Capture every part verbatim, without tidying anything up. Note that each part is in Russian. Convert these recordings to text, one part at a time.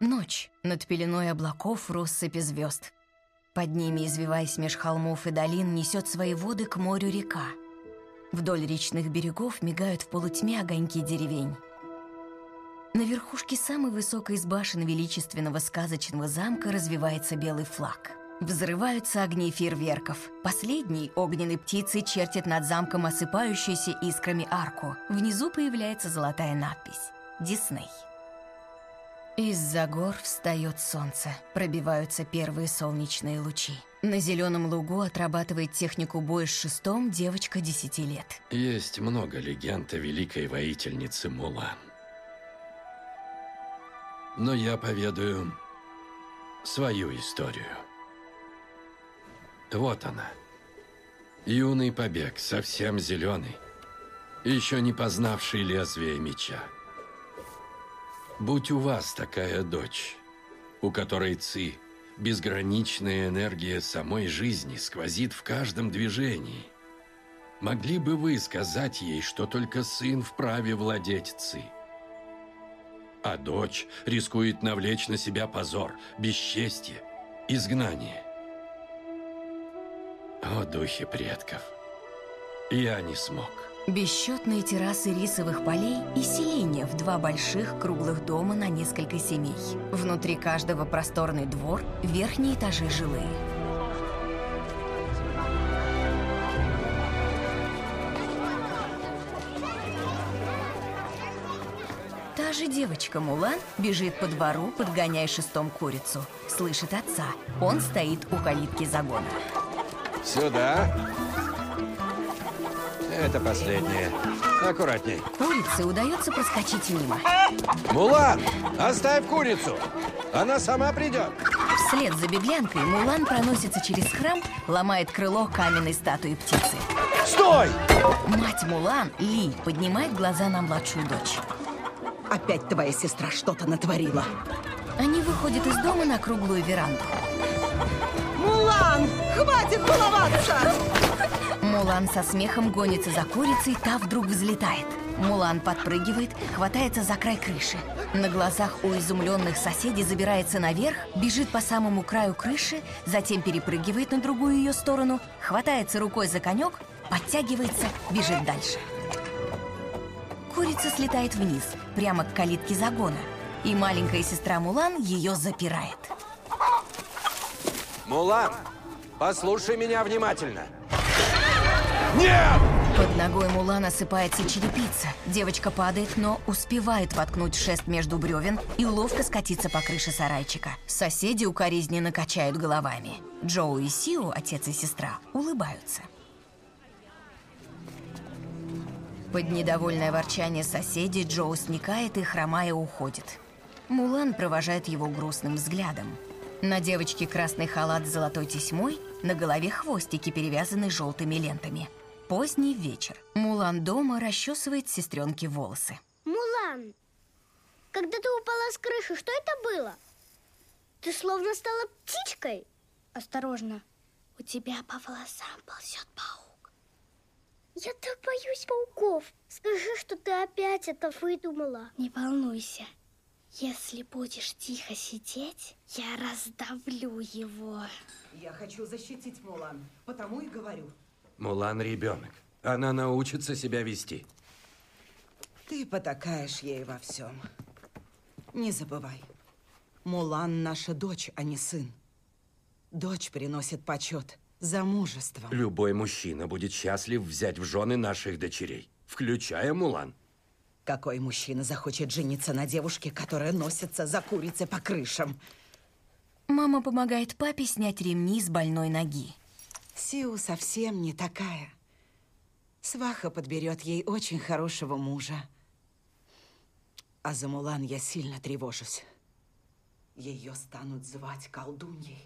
Ночь. Над пеленой облаков россыпи звезд. Под ними, извиваясь меж холмов и долин, несет свои воды к морю река. Вдоль речных берегов мигают в полутьме огоньки деревень. На верхушке самой высокой из башен величественного сказочного замка развивается белый флаг. Взрываются огни фейерверков. Последний огненной птицей чертит над замком осыпающуюся искрами арку. Внизу появляется золотая надпись «Дисней». Из-за гор встает солнце. Пробиваются первые солнечные лучи. На зеленом лугу отрабатывает технику боя с шестом девочка десяти лет. Есть много легенд о великой воительнице Мулан. Но я поведаю свою историю. Вот она. Юный побег, совсем зеленый, еще не познавший лезвие меча. Будь у вас такая дочь, у которой ци, безграничная энергия самой жизни, сквозит в каждом движении, могли бы вы сказать ей, что только сын вправе владеть ци? А дочь рискует навлечь на себя позор, бесчестье, изгнание. О, духи предков, я не смог. Бесчетные террасы рисовых полей и селения в два больших круглых дома на несколько семей. Внутри каждого просторный двор, верхние этажи жилые. Та же девочка Мулан бежит по двору, подгоняя шестом курицу. Слышит отца. Он стоит у калитки загона. Сюда. Это последнее. Аккуратней. Курице удается проскочить мимо. Мулан, оставь курицу. Она сама придет. Вслед за беглянкой Мулан проносится через храм, ломает крыло каменной статуи птицы. Стой! Мать Мулан, Ли, поднимает глаза на младшую дочь. Опять твоя сестра что-то натворила. Они выходят из дома на круглую веранду. Мулан, хватит баловаться! Мулан со смехом гонится за курицей, та вдруг взлетает. Мулан подпрыгивает, хватается за край крыши. На глазах у изумленных соседей забирается наверх, бежит по самому краю крыши, затем перепрыгивает на другую ее сторону, хватается рукой за конек, подтягивается, бежит дальше. Курица слетает вниз, прямо к калитке загона, и маленькая сестра Мулан ее запирает. Мулан, послушай меня внимательно. Нет! Под ногой Мулан осыпается черепица. Девочка падает, но успевает воткнуть шест между бревен и ловко скатиться по крыше сарайчика. Соседи укоризненно качают головами. Джоу и Сиу, отец и сестра, улыбаются. Под недовольное ворчание соседей Джоу сникает и, хромая, уходит. Мулан провожает его грустным взглядом. На девочке красный халат с золотой тесьмой, на голове хвостики, перевязанные желтыми лентами. Поздний вечер. Мулан дома расчесывает сестренке волосы. Мулан, когда ты упала с крыши, что это было? Ты словно стала птичкой. Осторожно, у тебя по волосам ползет паук. Я так боюсь пауков. Скажи, что ты опять это выдумала. Не волнуйся. Если будешь тихо сидеть, я раздавлю его. Я хочу защитить Мулан, потому и говорю. Мулан ребенок. Она научится себя вести. Ты потакаешь ей во всем. Не забывай, Мулан наша дочь, а не сын. Дочь приносит почет замужеством. Любой мужчина будет счастлив взять в жены наших дочерей, включая Мулан. Какой мужчина захочет жениться на девушке, которая носится за курицей по крышам? Мама помогает папе снять ремни с больной ноги. Сиу совсем не такая. Сваха подберет ей очень хорошего мужа. А за Мулан я сильно тревожусь. Ее станут звать колдуньей.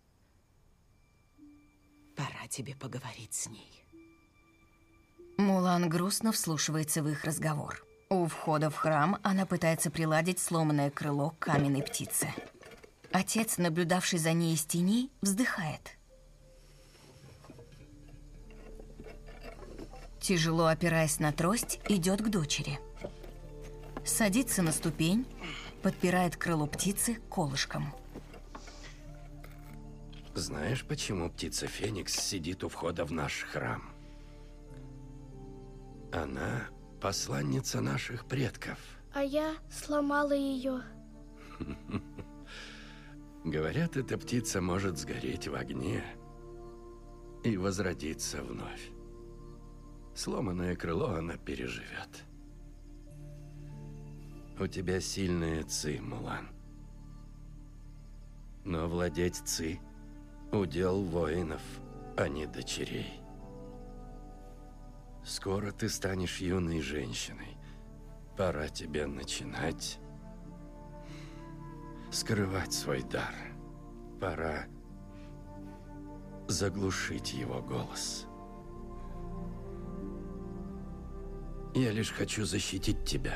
Пора тебе поговорить с ней. Мулан грустно вслушивается в их разговор. У входа в храм она пытается приладить сломанное крыло к каменной птице. Отец, наблюдавший за ней из тени, вздыхает. Тяжело опираясь на трость, идет к дочери. Садится на ступень, подпирает крыло птицы колышком. Знаешь, почему птица Феникс сидит у входа в наш храм? Она посланница наших предков. А я сломала ее. Говорят, эта птица может сгореть в огне и возродиться вновь. Сломанное крыло она переживет. У тебя сильные ци, Мулан. Но владеть ци – удел воинов, а не дочерей. Скоро ты станешь юной женщиной. Пора тебе начинать скрывать свой дар. Пора заглушить его голос. Я лишь хочу защитить тебя.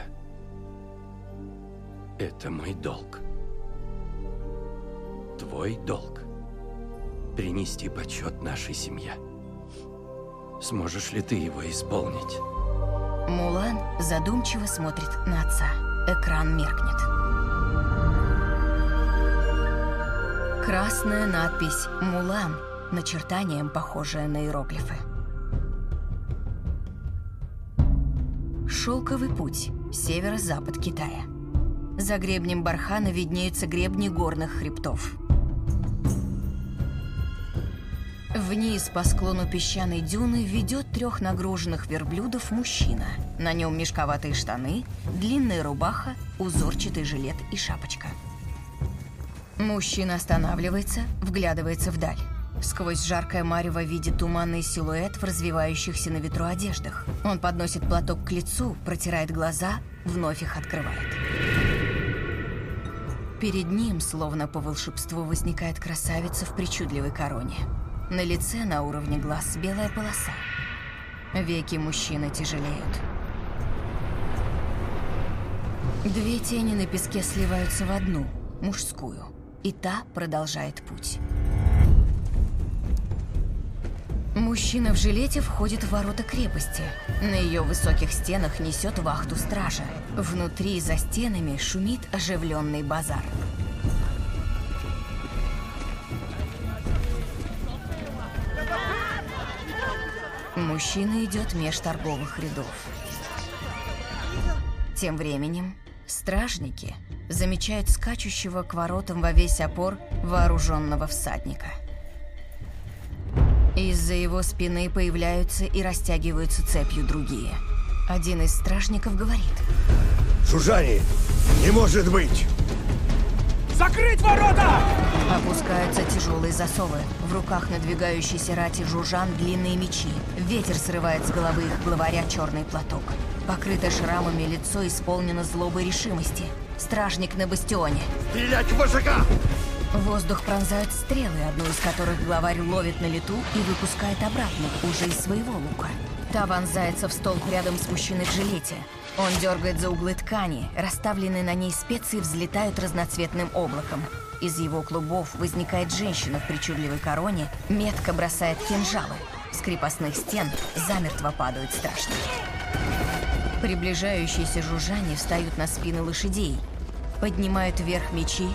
Это мой долг. Твой долг – принести почет нашей семье. Сможешь ли ты его исполнить? Мулан задумчиво смотрит на отца. Экран меркнет. Красная надпись «Мулан», начертанием похожая на иероглифы. Шелковый путь, северо-запад Китая. За гребнем бархана виднеются гребни горных хребтов. Вниз по склону песчаной дюны ведет трех нагруженных верблюдов мужчина. На нем мешковатые штаны, длинная рубаха, узорчатый жилет и шапочка. Мужчина останавливается, вглядывается вдаль. Сквозь жаркое марево видит туманный силуэт в развивающихся на ветру одеждах. Он подносит платок к лицу, протирает глаза, вновь их открывает. Перед ним, словно по волшебству, возникает красавица в причудливой короне. На лице на уровне глаз белая полоса. Веки мужчины тяжелеют. Две тени на песке сливаются в одну, мужскую, и та продолжает путь. Мужчина в жилете входит в ворота крепости. На ее высоких стенах несет вахту стража. Внутри, за стенами, шумит оживленный базар. Мужчина идет меж торговых рядов. Тем временем стражники замечают скачущего к воротам во весь опор вооруженного всадника. Из-за его спины появляются и растягиваются цепью другие. Один из стражников говорит: «Жужжане, не может быть!» Закрыть ворота! Опускаются тяжелые засовы. В руках надвигающейся рати жужжан длинные мечи. Ветер срывает с головы их главаря черный платок. Покрытое шрамами лицо исполнено злобой и решимости. Стражник на бастионе. Стрелять в вожака! Воздух пронзают стрелы, одну из которых главарь ловит на лету и выпускает обратно, уже из своего лука. Та вонзается в столб рядом с мужчиной в жилете. Он дергает за углы ткани, расставленные на ней специи взлетают разноцветным облаком. Из его клубов возникает женщина в причудливой короне, метко бросает кинжалы. С крепостных стен замертво падают стражники. Приближающиеся жужжане встают на спины лошадей, поднимают вверх мечи,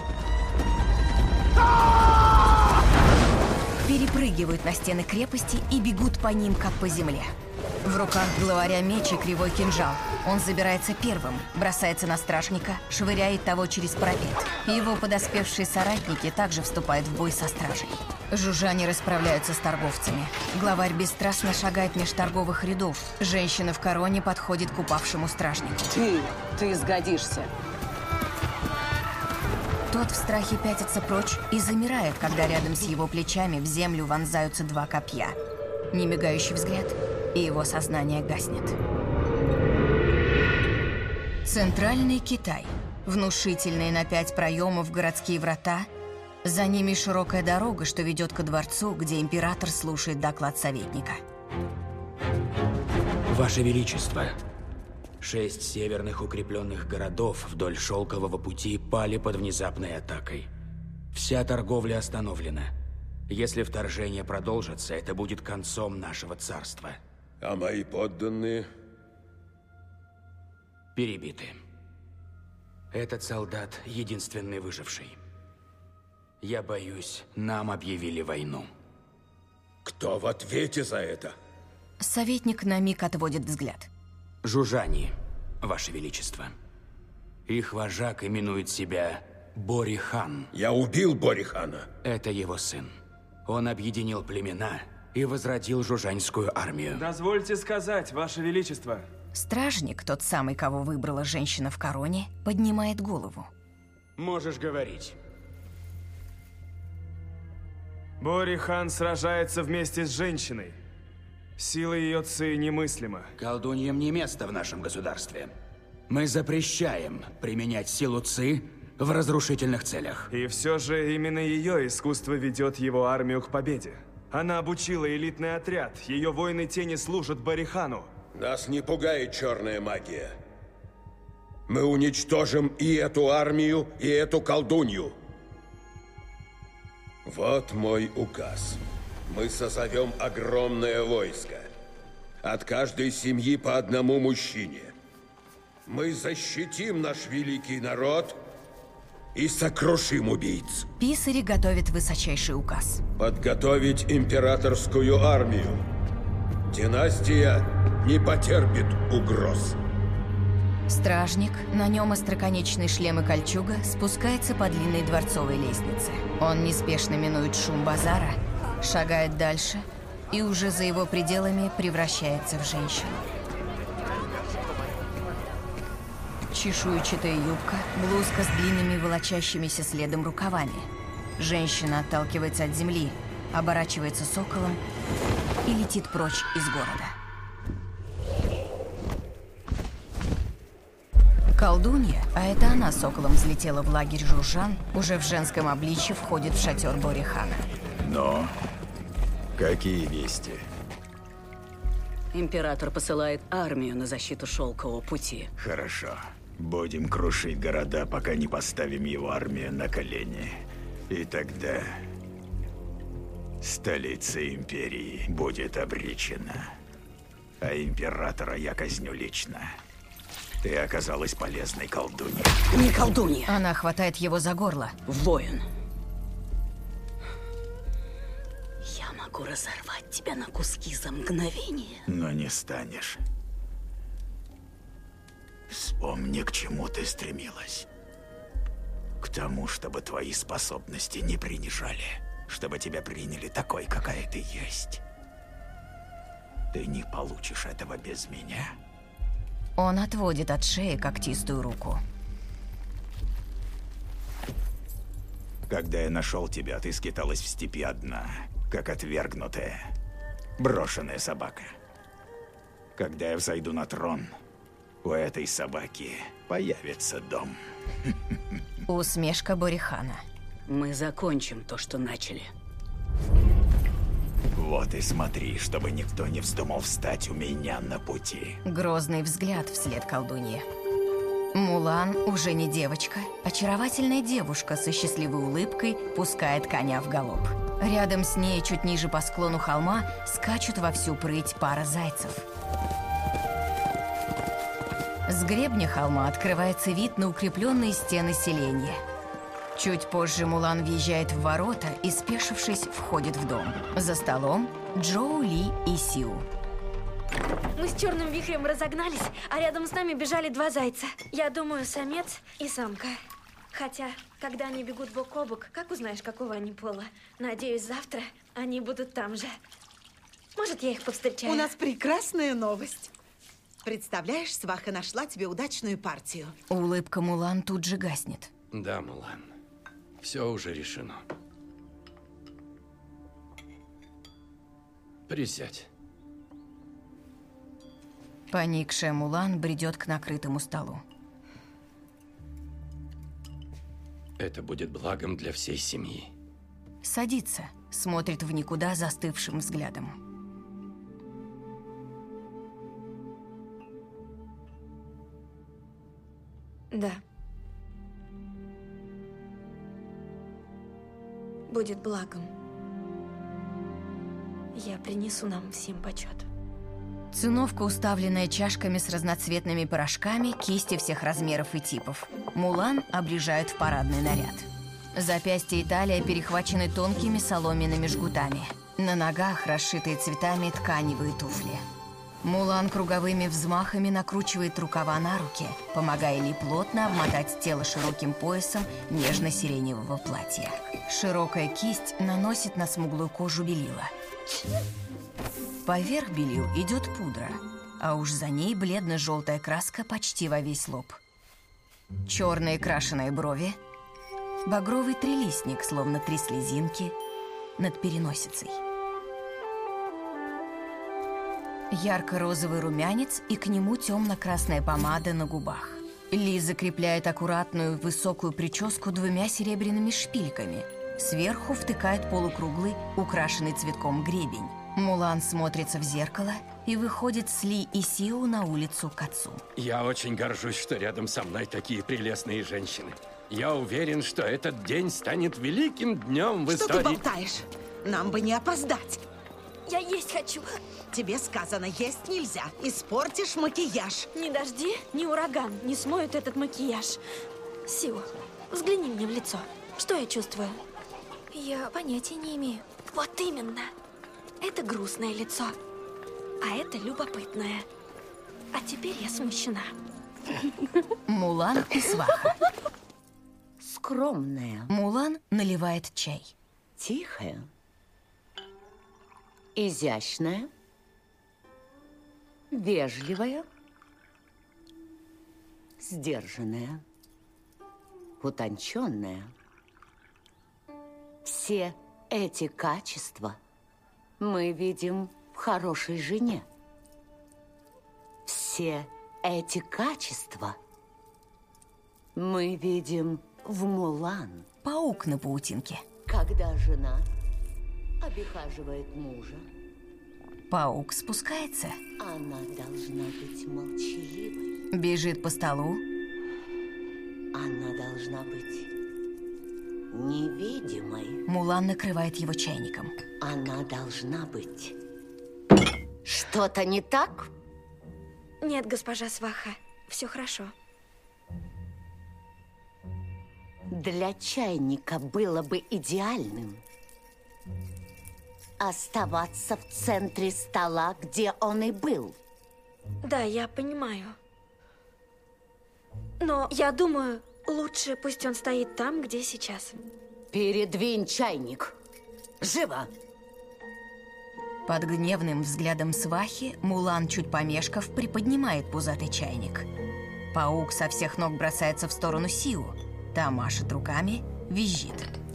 перепрыгивают на стены крепости и бегут по ним, как по земле. В руках главаря меч и кривой кинжал. Он забирается первым, бросается на стражника, швыряет того через парапет. Его подоспевшие соратники также вступают в бой со стражей. Жужжане расправляются с торговцами. Главарь бесстрастно шагает меж торговых рядов. Женщина в короне подходит к упавшему стражнику. Ты, ты сгодишься. Тот в страхе пятится прочь и замирает, когда рядом с его плечами в землю вонзаются два копья. Немигающий взгляд, и его сознание гаснет. Центральный Китай. Внушительные на пять проемов городские врата. За ними широкая дорога, что ведет ко дворцу, где император слушает доклад советника. Ваше Величество, шесть северных укрепленных городов вдоль Шелкового пути пали под внезапной атакой. Вся торговля остановлена. Если вторжение продолжится, это будет концом нашего царства. А мои подданные? Перебиты. Этот солдат – единственный выживший. Я боюсь, нам объявили войну. Кто в ответе за это? Советник на миг отводит взгляд. Жужжане, Ваше Величество. Их вожак именует себя Бори-хан. Я убил Бори-хана. Это его сын. Он объединил племена и возродил жужаньскую армию. Дозвольте сказать, Ваше Величество. Стражник, тот самый, кого выбрала женщина в короне, поднимает голову. Можешь говорить. Бори-хан сражается вместе с женщиной. Сила ее ци немыслима. Колдуньям не место в нашем государстве. Мы запрещаем применять силу ци в разрушительных целях. И все же именно ее искусство ведет его армию к победе. Она обучила элитный отряд. Ее воины тени служат Бори-хану. Нас не пугает черная магия. Мы уничтожим и эту армию, и эту колдунью. Вот мой указ. Мы созовем огромное войско. От каждой семьи по одному мужчине. Мы защитим наш великий народ и сокрушим убийц. Писари готовят высочайший указ. Подготовить императорскую армию. Династия не потерпит угроз. Стражник, на нем остроконечный шлем и кольчуга, спускается по длинной дворцовой лестнице. Он неспешно минует шум базара, шагает дальше и уже за его пределами превращается в женщину. Чешуйчатая юбка, блузка с длинными волочащимися следом рукавами. Женщина отталкивается от земли, оборачивается соколом и летит прочь из города. Колдунья, а это она соколом взлетела в лагерь жужжан, уже в женском обличье входит в шатер Бори-хана. Но какие вести? Император посылает армию на защиту Шелкового пути. Хорошо. Будем крушить города, пока не поставим его армию на колени. И тогда столица империи будет обречена. А императора я казню лично. Ты оказалась полезной колдуньей. Не колдунья. Она хватает его за горло. Воин. Я могу разорвать тебя на куски за мгновение. Но не станешь. Вспомни, к чему ты стремилась. К тому, чтобы твои способности не принижали. Чтобы тебя приняли такой, какая ты есть. Ты не получишь этого без меня. Он отводит от шеи когтистую руку. Когда я нашел тебя, ты скиталась в степи одна, как отвергнутая, брошенная собака. Когда я взойду на трон, у этой собаки появится дом. Усмешка Бори-хана. Мы закончим то, что начали. Вот и смотри, чтобы никто не вздумал встать у меня на пути. Грозный взгляд вслед колдунье. Мулан уже не девочка, очаровательная девушка со счастливой улыбкой пускает коня в галоп. Рядом с ней, чуть ниже по склону холма, скачут во всю прыть пара зайцев. С гребня холма открывается вид на укрепленные стены селения. Чуть позже Мулан въезжает в ворота и, спешившись, входит в дом. За столом Джоу Ли и Сиу. Мы с черным вихрем разогнались, а рядом с нами бежали два зайца. Я думаю, самец и самка. Хотя, когда они бегут бок о бок, как узнаешь, какого они пола? Надеюсь, завтра они будут там же. Может, я их повстречаю? У нас прекрасная новость. Представляешь, сваха нашла тебе удачную партию. Улыбка Мулан тут же гаснет. Да, Мулан. Все уже решено. Присядь. Поникшая Мулан бредет к накрытому столу. Это будет благом для всей семьи. Садится, смотрит в никуда застывшим взглядом. Да. Будет благом. Я принесу нам всем почет. Циновка, уставленная чашками с разноцветными порошками, кисти всех размеров и типов. Мулан обрежают в парадный наряд. Запястья и талия перехвачены тонкими соломенными жгутами. На ногах расшитые цветами тканевые туфли. Мулан круговыми взмахами накручивает рукава на руки, помогая Ли плотно обмотать тело широким поясом нежно-сиреневого платья. Широкая кисть наносит на смуглую кожу белила. Поверх белил идет пудра, а уж за ней бледно-желтая краска почти во весь лоб. Черные крашеные брови, багровый трилистник, словно три слезинки, над переносицей. Ярко-розовый румянец и к нему темно-красная помада на губах. Ли закрепляет аккуратную высокую прическу двумя серебряными шпильками. Сверху втыкает полукруглый, украшенный цветком гребень. Мулан смотрится в зеркало и выходит с Ли и Сиу на улицу к отцу. Я очень горжусь, что рядом со мной такие прелестные женщины. Я уверен, что этот день станет великим днем в что истории. Что ты болтаешь? Нам бы не опоздать. Я есть хочу. Тебе сказано, есть нельзя. Испортишь макияж. Ни дожди, ни ураган не смоют этот макияж. Сиу, взгляни мне в лицо. Что я чувствую? Я понятия не имею. Вот именно. Это грустное лицо, а это любопытное. А теперь я смущена. Мулан и сваха. Скромная. Мулан наливает чай. Тихая. Изящная. Вежливая. Сдержанная. Утонченная. Все эти качества мы видим в хорошей жене. Все эти качества мы видим в Мулан. Паук на паутинке. Когда жена обихаживает мужа, паук спускается. Она должна быть молчаливой. Бежит по столу. Она должна быть невидимой. Мулан накрывает его чайником. Она должна быть. Что-то не так? Нет, госпожа сваха, все хорошо. Для чайника было бы идеальным оставаться в центре стола, где он и был. Да, я понимаю. Но я думаю, лучше пусть он стоит там, где сейчас. Передвинь чайник. Живо! Под гневным взглядом свахи Мулан, чуть помешков, приподнимает пузатый чайник. Паук со всех ног бросается в сторону Сиу. Та машет руками, визжит.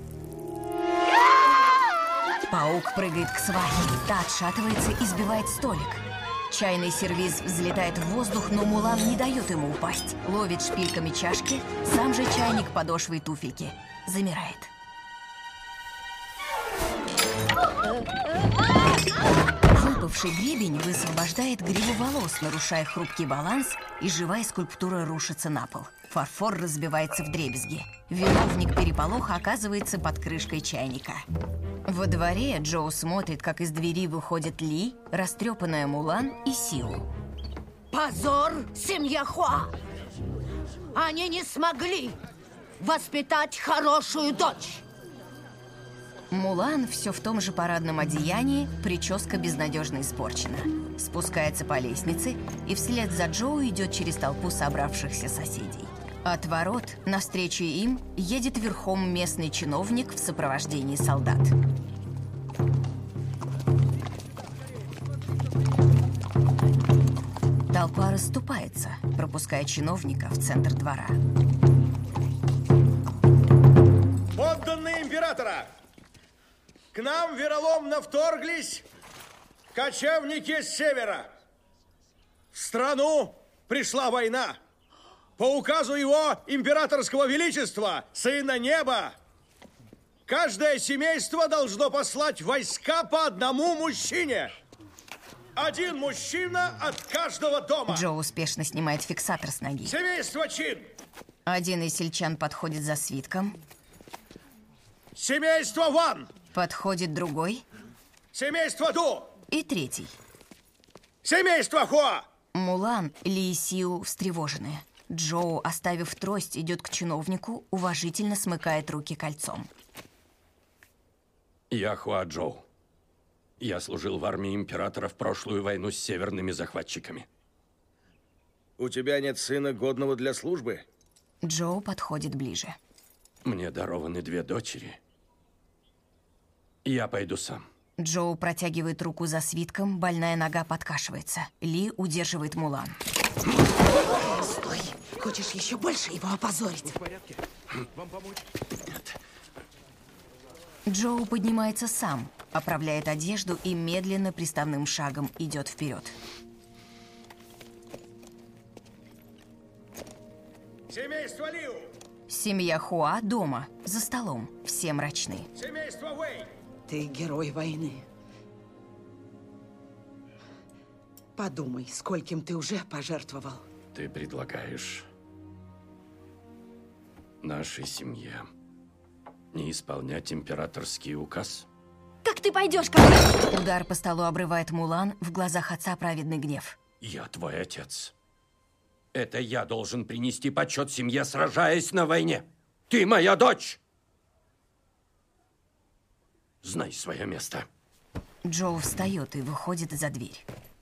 Паук прыгает к свахе. Та отшатывается и сбивает столик. Чайный сервиз взлетает в воздух, но Мулан не дает ему упасть. Ловит шпильками чашки, сам же чайник подошвой туфельки. Замирает. Выпавший гребень высвобождает гриву волос, нарушая хрупкий баланс, и живая скульптура рушится на пол. Фарфор разбивается вдребезги. Виновник переполоха оказывается под крышкой чайника. Во дворе Джоу смотрит, как из двери выходят Ли, растрепанная Мулан и Сиу. Позор, семья Хуа! Они не смогли воспитать хорошую дочь. Мулан все в том же парадном одеянии, прическа безнадежно испорчена. Спускается по лестнице и вслед за Джоу идет через толпу собравшихся соседей. От ворот навстречу им едет верхом местный чиновник в сопровождении солдат. Толпа расступается, пропуская чиновника в центр двора. Подданные императора! К нам вероломно вторглись кочевники с севера. В страну пришла война. По указу его императорского величества, сына неба, каждое семейство должно послать войска по одному мужчине. Один мужчина от каждого дома. Джо успешно снимает фиксатор с ноги. Семейство Чин. Один из сельчан подходит за свитком. Семейство Ван. Подходит другой. Семейство Ду. И третий. Семейство Хуа! Мулан, Ли и Сиу встревожены. Джоу, оставив трость, идет к чиновнику, уважительно смыкает руки кольцом. Я Хуа Джоу. Я служил в армии императора в прошлую войну с северными захватчиками. У тебя нет сына, годного для службы? Джоу подходит ближе. Мне дарованы две дочери. Я пойду сам. Джоу протягивает руку за свитком, больная нога подкашивается. Ли удерживает Мулан. Стой! Хочешь еще больше его опозорить? В порядке? Вам помочь? Нет. Джоу поднимается сам, оправляет одежду и медленно приставным шагом идет вперед. Семейство Лиу! Семья Хуа дома, за столом, все мрачны. Семейство Вэй! Ты герой войны. Подумай, скольким ты уже пожертвовал. Ты предлагаешь нашей семье не исполнять императорский указ? Как ты пойдешь, когда... Удар по столу обрывает Мулан, в глазах отца праведный гнев. Я твой отец. Это я должен принести почет семье, сражаясь на войне. Ты моя дочь! Знай свое место. Джоу встает и выходит за дверь.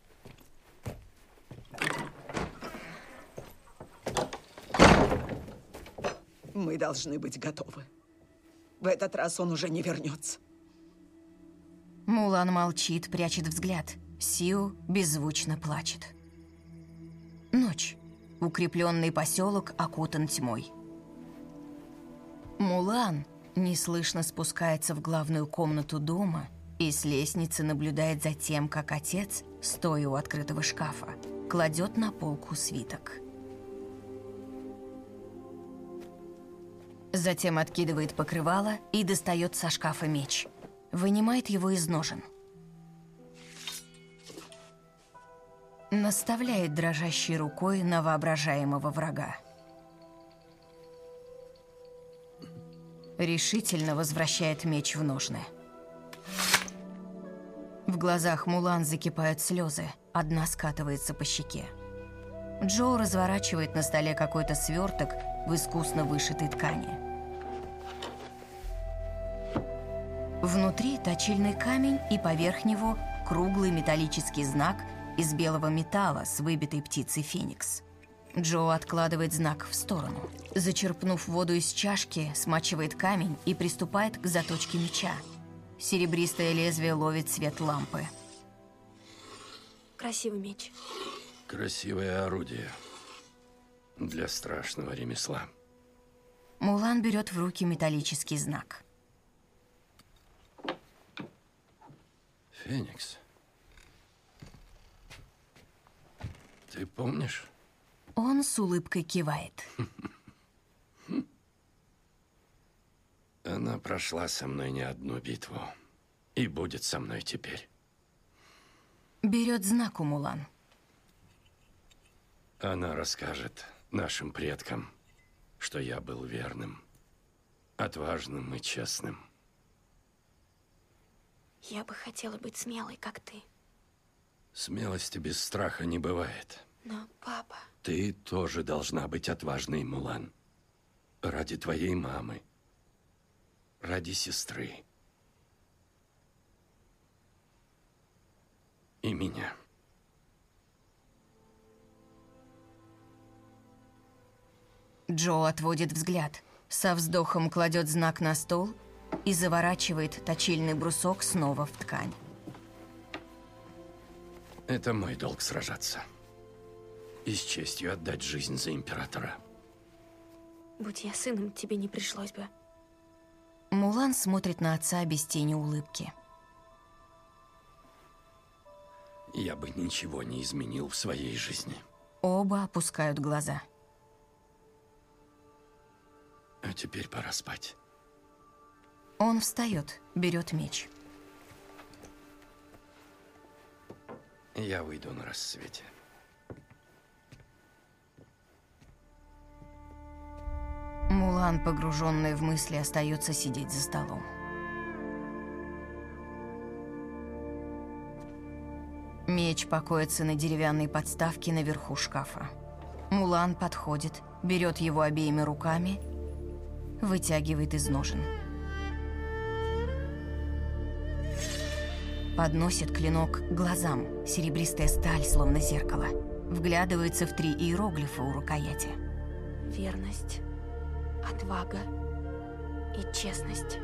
Мы должны быть готовы. В этот раз он уже не вернется. Мулан молчит, прячет взгляд. Сиу беззвучно плачет. Ночь. Укрепленный поселок окутан тьмой. Мулан неслышно спускается в главную комнату дома и с лестницы наблюдает за тем, как отец, стоя у открытого шкафа, кладет на полку свиток. Затем откидывает покрывало и достает со шкафа меч. Вынимает его из ножен. Наставляет дрожащей рукой на воображаемого врага. Решительно возвращает меч в ножны. В глазах Мулан закипают слезы, одна скатывается по щеке. Джоу разворачивает на столе какой-то сверток в искусно вышитой ткани. Внутри точильный камень и поверх него круглый металлический знак из белого металла с выбитой птицей феникс. Джоу откладывает знак в сторону. Зачерпнув воду из чашки, смачивает камень и приступает к заточке меча. Серебристое лезвие ловит свет лампы. Красивый меч. Красивое орудие для страшного ремесла. Мулан берет в руки металлический знак. Феникс. Ты помнишь? Он с улыбкой кивает. Она прошла со мной не одну битву. И будет со мной теперь. Берет знак у Мулан. Она расскажет нашим предкам, что я был верным, отважным и честным. Я бы хотела быть смелой, как ты. Смелости без страха не бывает. Но, папа... Ты тоже должна быть отважной, Мулан. Ради твоей мамы. Ради сестры. И меня. Джо отводит взгляд, со вздохом кладет знак на стол и заворачивает точильный брусок снова в ткань. Это мой долг сражаться. И с честью отдать жизнь за императора. Будь я сыном, тебе не пришлось бы. Мулан смотрит на отца без тени улыбки. Я бы ничего не изменил в своей жизни. Оба опускают глаза. А теперь пора спать. Он встает, берет меч. Я выйду на рассвете. Мулан, погруженная в мысли, остается сидеть за столом. Меч покоится на деревянной подставке наверху шкафа. Мулан подходит, берет его обеими руками, вытягивает из ножен. Подносит клинок к глазам, серебристая сталь, словно зеркало. Вглядывается в три иероглифа у рукояти. Верность, отвага и честность.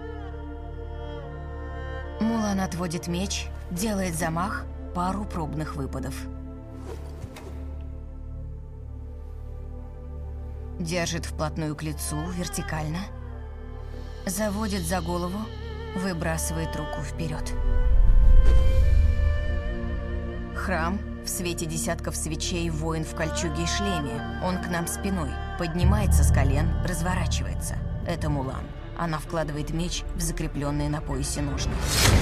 Мулан отводит меч, делает замах, пару пробных выпадов. Держит вплотную к лицу, вертикально. Заводит за голову, выбрасывает руку вперед. Храм. В свете десятков свечей воин в кольчуге и шлеме. Он к нам спиной. Поднимается с колен, разворачивается. Это Мулан. Она вкладывает меч в закрепленные на поясе ножны.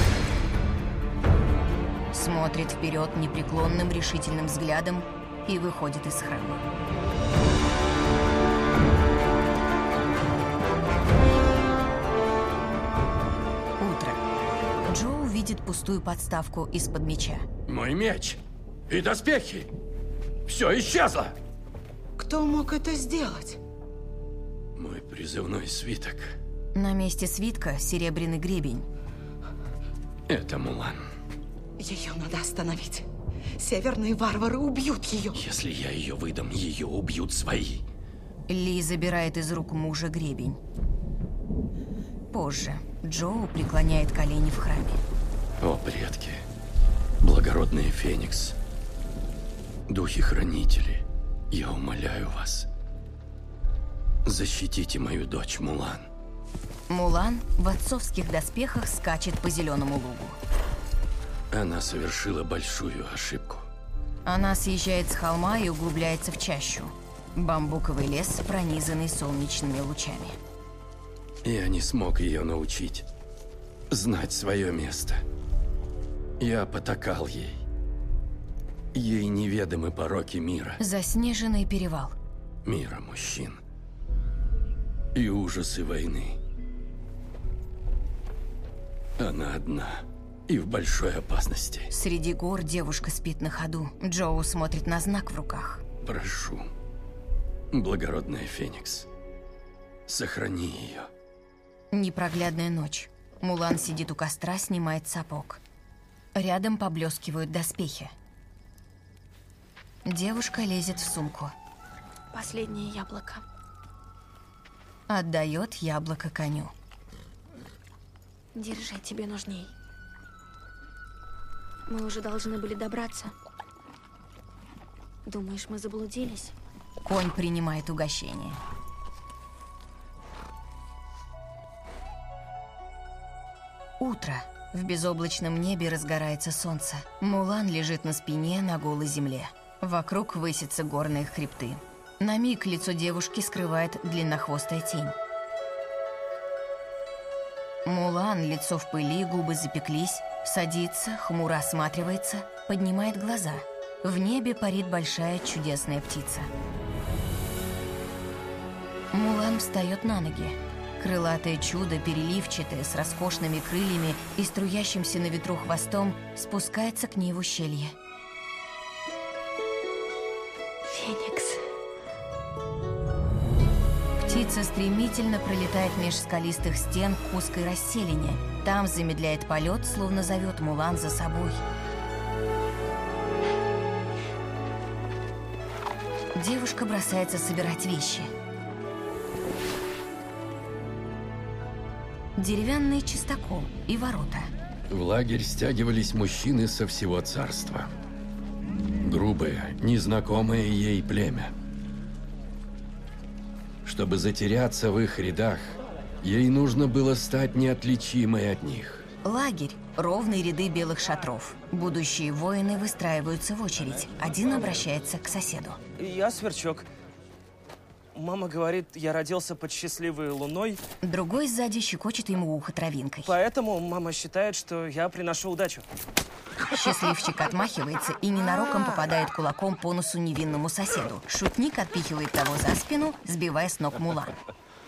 Смотрит вперед непреклонным, решительным взглядом и выходит из храма. Утро. Джоу видит пустую подставку из-под меча. Мой меч и доспехи. Все исчезло. Кто мог это сделать? Мой призывной свиток. На месте свитка серебряный гребень. Это Мулан. Ее надо остановить. Северные варвары убьют ее. Если я ее выдам, ее убьют свои. Ли забирает из рук мужа гребень. Позже Джоу преклоняет колени в храме. О, предки, благородный Феникс, духи-хранители, я умоляю вас, защитите мою дочь Мулан. Мулан в отцовских доспехах скачет по зеленому лугу. Она совершила большую ошибку. Она съезжает с холма и углубляется в чащу. Бамбуковый лес, пронизанный солнечными лучами. Я не смог ее научить знать свое место. Я потакал ей. Ей неведомы пороки мира. Заснеженный перевал. Мира мужчин. И ужасы войны. Она одна и в большой опасности. Среди гор девушка спит на ходу. Джоу смотрит на знак в руках. Прошу, благородная Феникс, сохрани ее. Непроглядная ночь. Мулан сидит у костра, снимает сапог. Рядом поблескивают доспехи. Девушка лезет в сумку. Последнее яблоко. Отдает яблоко коню. Держи, тебе нужней. Мы уже должны были добраться. Думаешь, мы заблудились? Конь принимает угощение. Утро. В безоблачном небе разгорается солнце. Мулан лежит на спине на голой земле. Вокруг высятся горные хребты. На миг лицо девушки скрывает длиннохвостая тень. Мулан, лицо в пыли, губы запеклись, садится, хмуро осматривается, поднимает глаза. В небе парит большая чудесная птица. Мулан встает на ноги. Крылатое чудо, переливчатое, с роскошными крыльями и струящимся на ветру хвостом, спускается к ней в ущелье. Феникс. Птица стремительно пролетает меж скалистых стен к узкой расселине. Там замедляет полет, словно зовет Мулан за собой. Девушка бросается собирать вещи. Деревянный чистокол и ворота. В лагерь стягивались мужчины со всего царства. Грубое, незнакомое ей племя. Чтобы затеряться в их рядах, ей нужно было стать неотличимой от них. Лагерь – ровные ряды белых шатров. Будущие воины выстраиваются в очередь. Один обращается к соседу. Я Сверчок. Мама говорит, я родился под счастливой луной. Другой сзади щекочет ему ухо травинкой. Поэтому мама считает, что я приношу удачу. Счастливчик отмахивается и ненароком попадает кулаком по носу невинному соседу. Шутник отпихивает того за спину, сбивая с ног Мулан.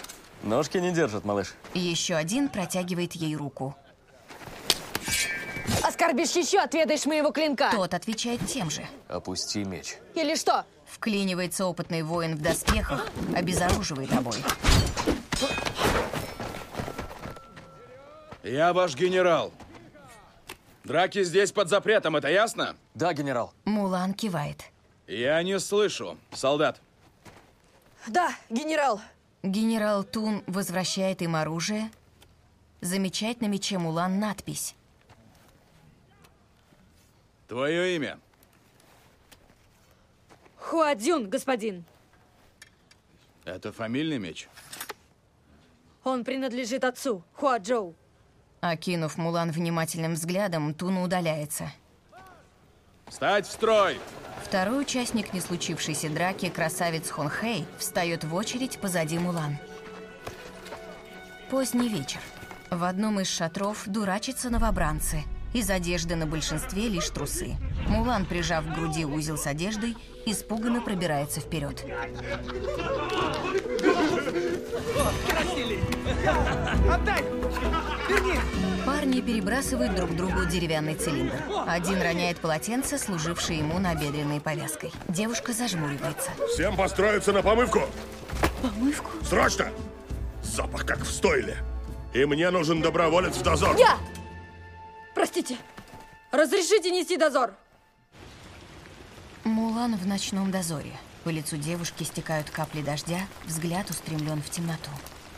Ножки не держат, малыш. Еще один протягивает ей руку. Оскорбишь еще, отведаешь моего клинка. Тот отвечает тем же. Опусти меч. Или что? Вклинивается опытный воин в доспехах, обезоруживает обоих. Я ваш генерал. Драки здесь под запретом, это ясно? Да, генерал. Мулан кивает. Я не слышу. Солдат. Да, генерал. Генерал Тун возвращает им оружие. Замечает на мече Мулан надпись. Твое имя? Хуадзюн, господин. Это фамильный меч? Он принадлежит отцу, Хуаджоу. Окинув Мулан внимательным взглядом, Тун удаляется. Встать в строй! Второй участник неслучившейся драки, красавец Хон Хэй, встает в очередь позади Мулан. Поздний вечер. В одном из шатров дурачатся новобранцы. Из одежды на большинстве лишь трусы. Мулан, прижав к груди узел с одеждой, испуганно пробирается вперед. Отдай! Верни! Парни перебрасывают друг другу деревянный цилиндр. Один роняет полотенце, служившее ему набедренной повязкой. Девушка зажмуривается. Всем построиться на помывку! Помывку? Срочно! Запах как в стойле. И мне нужен доброволец в дозор. Я! Простите, разрешите нести дозор? Мулан в ночном дозоре. По лицу девушки стекают капли дождя, взгляд устремлен в темноту.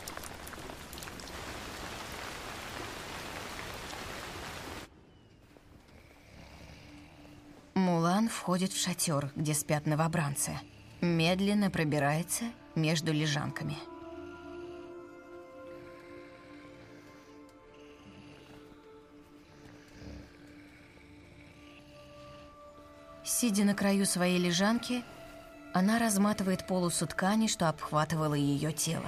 Мулан входит в шатер, где спят новобранцы. Медленно пробирается между лежанками. Сидя на краю своей лежанки, она разматывает полосу ткани, что обхватывало ее тело.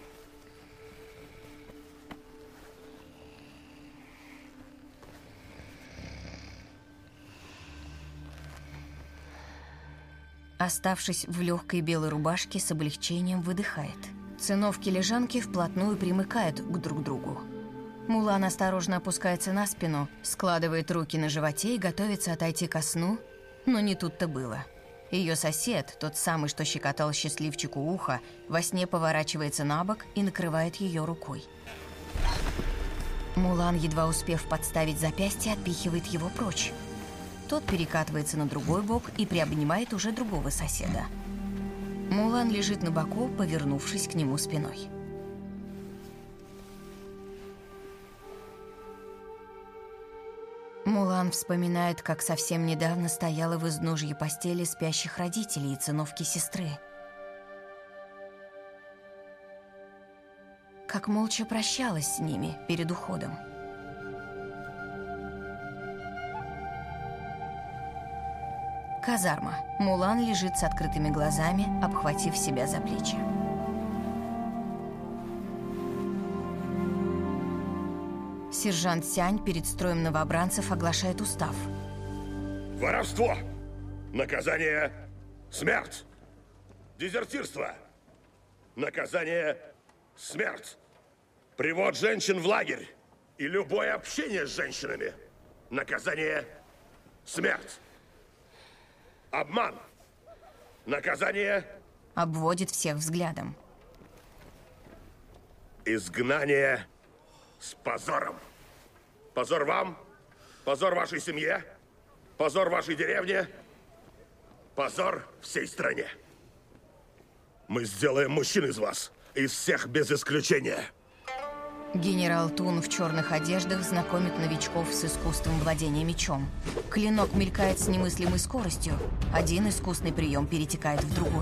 Оставшись в легкой белой рубашке, с облегчением выдыхает. Циновки лежанки вплотную примыкают к друг другу. Мулан осторожно опускается на спину, складывает руки на животе и готовится отойти ко сну, но не тут-то было. Ее сосед, тот самый, что щекотал счастливчику ухо, во сне поворачивается на бок и накрывает ее рукой. Мулан, едва успев подставить запястье, отпихивает его прочь. Тот перекатывается на другой бок и приобнимает уже другого соседа. Мулан лежит на боку, повернувшись к нему спиной. Мулан вспоминает, как совсем недавно стояла в изножье постели спящих родителей и циновки сестры. Как молча прощалась с ними перед уходом. Казарма. Мулан лежит с открытыми глазами, обхватив себя за плечи. Сержант Сянь перед строем новобранцев оглашает устав. Воровство! Наказание – смерть! Дезертирство! Наказание – смерть! Привод женщин в лагерь и любое общение с женщинами – наказание – смерть! Обман! Наказание – обводит всех взглядом. изгнание с позором. Позор вам, позор вашей семье, позор вашей деревне, позор всей стране. Мы сделаем мужчин из вас, из всех без исключения. Генерал Тун в черных одеждах знакомит новичков с искусством владения мечом. Клинок мелькает с немыслимой скоростью. Один искусный прием перетекает в другой.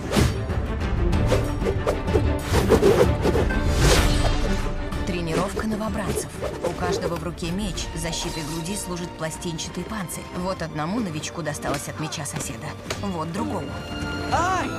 Тренировка новобранцев. У каждого в руке меч, защитой груди служит пластинчатый панцирь. Вот одному новичку досталось от меча соседа, вот другому. Ай!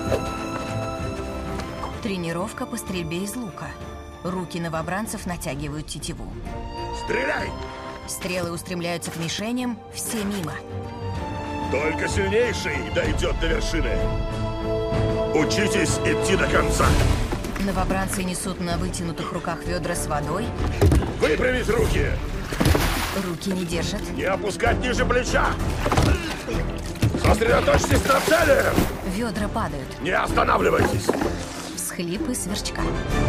Тренировка по стрельбе из лука. Руки новобранцев натягивают тетиву. Стреляй! Стрелы устремляются к мишеням, все мимо. Только сильнейший дойдет до вершины. Учитесь идти до конца. Новобранцы несут на вытянутых руках ведра с водой. Выпрямить руки! Руки не держат. Не опускать ниже плеча! Сосредоточьтесь на цели! Ведра падают. Не останавливайтесь! Всхлипы сверчка.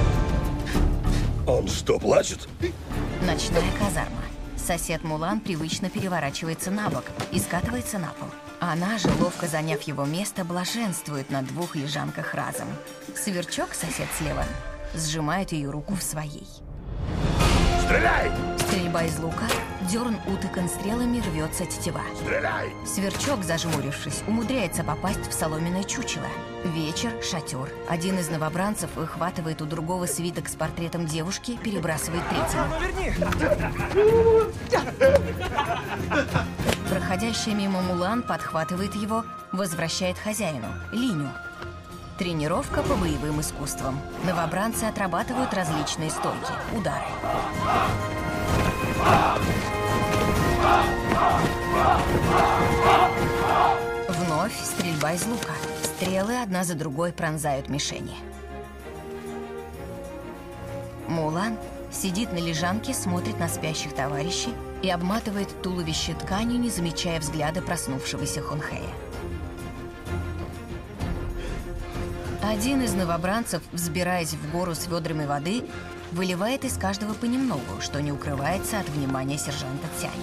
Он что, плачет? Ночная казарма. Сосед Мулан привычно переворачивается на бок и скатывается на пол. Она же, ловко заняв его место, блаженствует на двух лежанках разом. Сверчок, сосед слева, сжимает ее руку в своей. Стреляй! Стрельба из лука. Дерн утыкан стрелами, рвется тетива. Стреляй! Сверчок, зажмурившись, умудряется попасть в соломенное чучело. Вечер, шатер. Один из новобранцев выхватывает у другого свиток с портретом девушки, перебрасывает третьему. Проходящая мимо Мулан подхватывает его, возвращает хозяину, Линю. Тренировка по боевым искусствам. Новобранцы отрабатывают различные стойки, удары. Вновь стрельба из лука. Стрелы одна за другой пронзают мишени. Мулан сидит на лежанке, смотрит на спящих товарищей и обматывает туловище тканью, не замечая взгляда проснувшегося Хонхэя. Один из новобранцев, взбираясь в гору с ведрами воды, выливает из каждого понемногу, что не укрывается от внимания сержанта Цяня.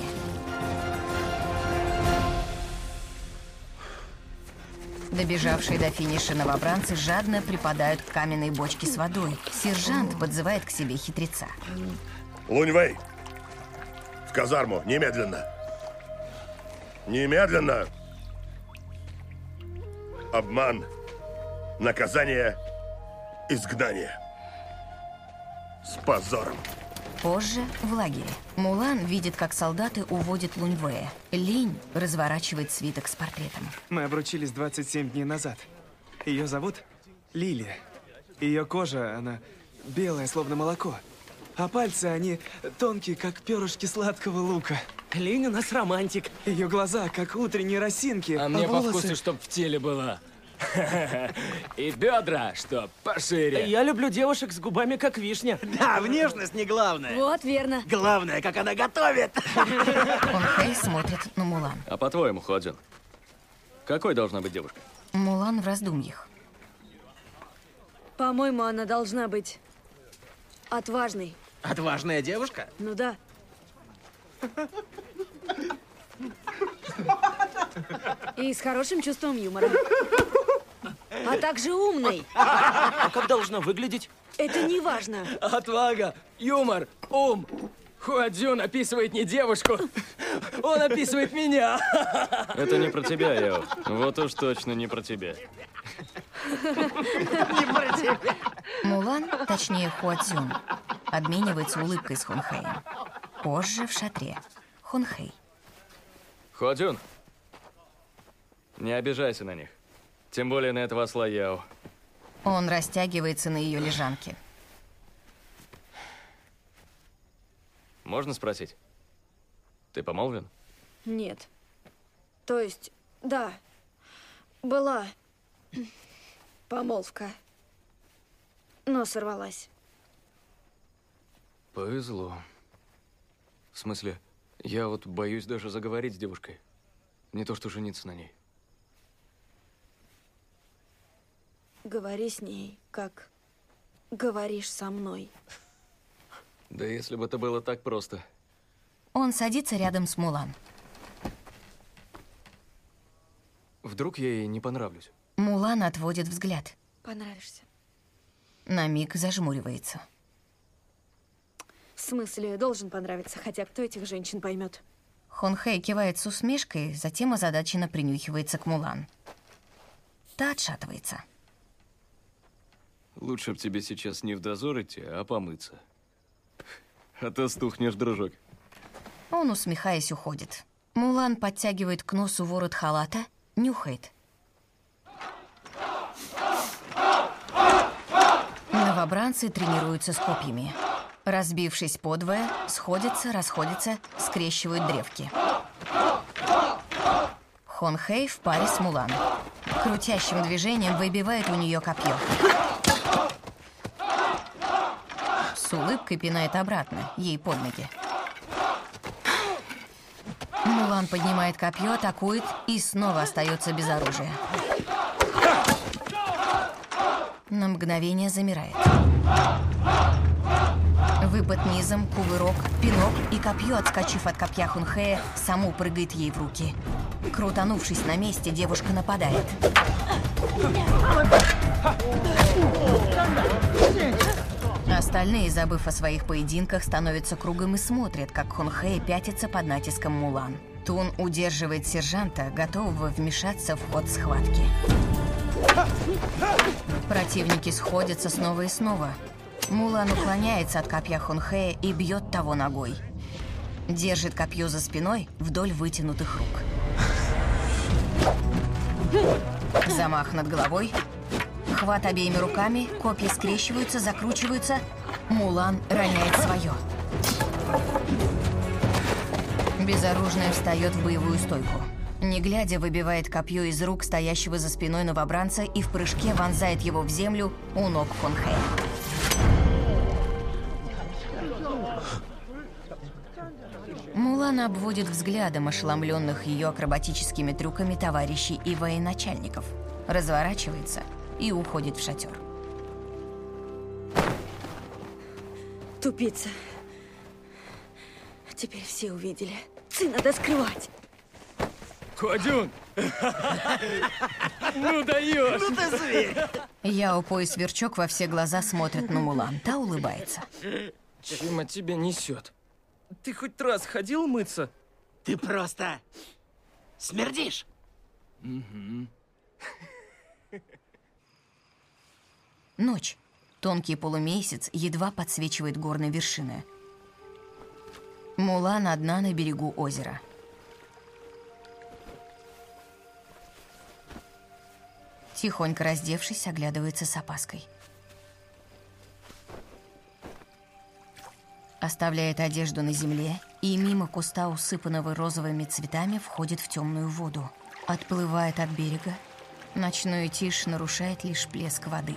Добежавшие до финиша новобранцы жадно припадают к каменной бочке с водой. Сержант подзывает к себе хитреца. Луньвэй! В казарму, немедленно! Немедленно! Обман, наказание, изгнание. С позором. Позже, в лагере, Мулан видит, как солдаты уводят Луньвэя. Линь разворачивает свиток с портретом. Мы обручились двадцать семь дней назад. Ее зовут Лилия. Ее кожа, она белая, словно молоко. А пальцы, они тонкие, как перышки сладкого лука. Линь у нас романтик. Ее глаза, как утренние росинки. А мне волосы... по вкусу, чтоб в теле было. И бедра, что пошире. Я люблю девушек с губами, как вишня. Да, внешность не главное. Вот верно. Главное, как она готовит. Хонхэй смотрит на Мулан. А по-твоему, Хуаджин, какой должна быть девушка? Мулан в раздумьях. По-моему, она должна быть отважной. Отважная девушка? Ну да. И с хорошим чувством юмора. А также умной. А как должна выглядеть? Это не важно. Отвага, юмор, ум. Хуаджун описывает не девушку, он описывает меня. Это не про тебя, Яо. Вот уж точно не про тебя. Не про тебя. Мулан, точнее Хуаджун, обменивается улыбкой с Хонхэем. Позже в шатре. Хонхэй. Хуаджун, не обижайся на них. Тем более на этого осла Яо. Он растягивается на ее лежанке. Можно спросить? Ты помолвлен? Нет. То есть, да, была помолвка, но сорвалась. Повезло. В смысле, я вот боюсь даже заговорить с девушкой. Не то что жениться на ней. Говори с ней, как говоришь со мной. Да если бы это было так просто. Он садится рядом с Мулан. Вдруг я ей не понравлюсь? Мулан отводит взгляд. Понравишься. На миг зажмуривается. В смысле, должен понравиться, хотя кто этих женщин поймет? Хонхэй кивает с усмешкой, затем озадаченно принюхивается к Мулан. Та отшатывается. Лучше б тебе сейчас не в дозор идти, а помыться. А то стухнешь, дружок. Он, усмехаясь, уходит. Мулан подтягивает к носу ворот халата, нюхает. Новобранцы тренируются с копьями. Разбившись подвое, сходятся, расходятся, скрещивают древки. Хонхэй в паре с Мулан. Крутящим движением выбивает у нее копье. С улыбкой пинает обратно, ей под ноги. Мулан поднимает копье, атакует и снова остается без оружия. На мгновение замирает. Выпад низом, кувырок, пинок, и копье, отскочив от копья Хунхэя, само прыгает ей в руки. Крутанувшись на месте, девушка нападает. Остальные, забыв о своих поединках, становятся кругом и смотрят, как Хунхэй пятится под натиском Мулан. Тун удерживает сержанта, готового вмешаться в ход схватки. Противники сходятся снова и снова. Мулан уклоняется от копья Хунхэя и бьет того ногой. Держит копье за спиной вдоль вытянутых рук. Замах над головой. Хват обеими руками, копья скрещиваются, закручиваются. Мулан роняет свое. Безоружная встает в боевую стойку. Не глядя, выбивает копье из рук стоящего за спиной новобранца и в прыжке вонзает его в землю у ног Хунхэя. Мулан обводит взглядом ошеломленных ее акробатическими трюками товарищей и военачальников, разворачивается и уходит в шатер. Тупица. Теперь все увидели. Ци надо скрывать. Хуадзюн! Ну даешь! Ну ты зверь! Яопо и Сверчок во все глаза смотрят на Мулан. Та улыбается. Чем от тебя несет? Ты хоть раз ходил мыться? Ты просто смердишь. Угу. Ночь. Тонкий полумесяц едва подсвечивает горные вершины. Мулан одна на берегу озера. Тихонько раздевшись, оглядывается с опаской. Оставляет одежду на земле и мимо куста, усыпанного розовыми цветами, входит в темную воду. Отплывает от берега. Ночную тишь нарушает лишь плеск воды.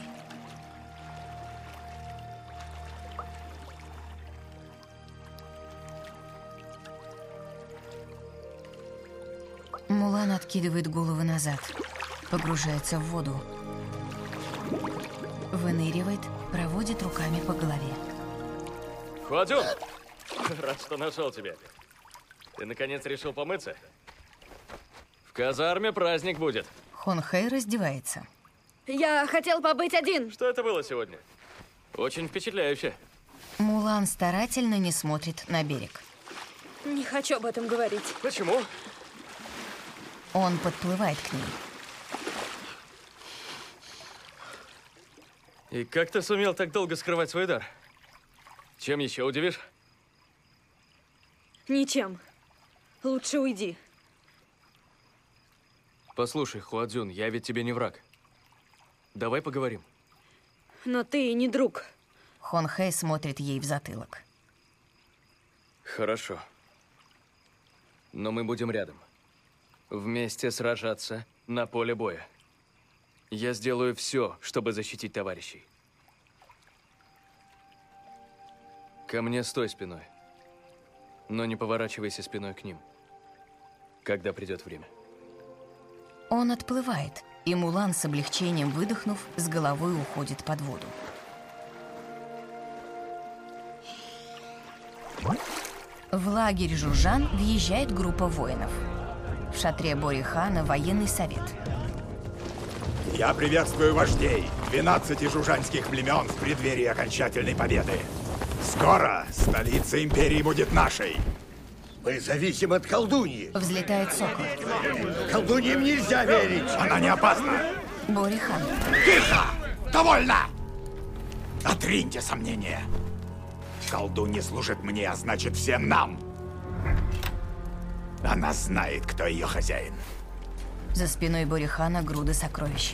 Мулан откидывает голову назад, погружается в воду, выныривает, проводит руками по голове. Хуадзюн! Рад, что нашел тебя. Ты наконец решил помыться? В казарме праздник будет. Хунхэй раздевается. Я хотел побыть один. Что это было сегодня? Очень впечатляюще. Мулан старательно не смотрит на берег. Не хочу об этом говорить. Почему? Он подплывает к ней. И как ты сумел так долго скрывать свой дар? Чем еще удивишь? Ничем. Лучше уйди. Послушай, Хуадзюн, я ведь тебе не враг. Давай поговорим. Но ты не друг. Хунхэй смотрит ей в затылок. Хорошо. Но мы будем рядом. Вместе сражаться на поле боя. Я сделаю все, чтобы защитить товарищей. Ко мне стой спиной. Но не поворачивайся спиной к ним, когда придет время. Он отплывает, и Мулан, с облегчением выдохнув, с головой уходит под воду. В лагерь Жужан въезжает группа воинов. В шатре Борихана военный совет. Я приветствую вождей двенадцати жужанских племен в преддверии окончательной победы. Скоро столица империи будет нашей. Мы зависим от колдуньи. Взлетает сокол. Колдуньям нельзя верить. Она не опасна. Борихан. Тихо! Довольно! Отриньте сомнения. Колдунья служит мне, а значит всем нам. Она знает, кто ее хозяин. За спиной Борихана груды сокровищ.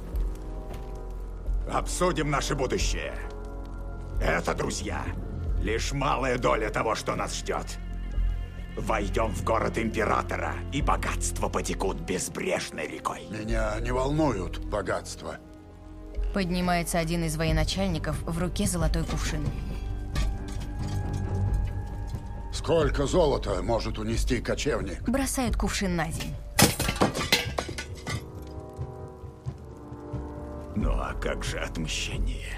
Обсудим наше будущее. Это, друзья, лишь малая доля того, что нас ждет. Войдем в город Императора, и богатства потекут безбрежной рекой. Меня не волнуют богатства. Поднимается один из военачальников, в руке золотой кувшин. Сколько золота может унести кочевник? Бросает кувшин на землю. Ну а как же отмщение?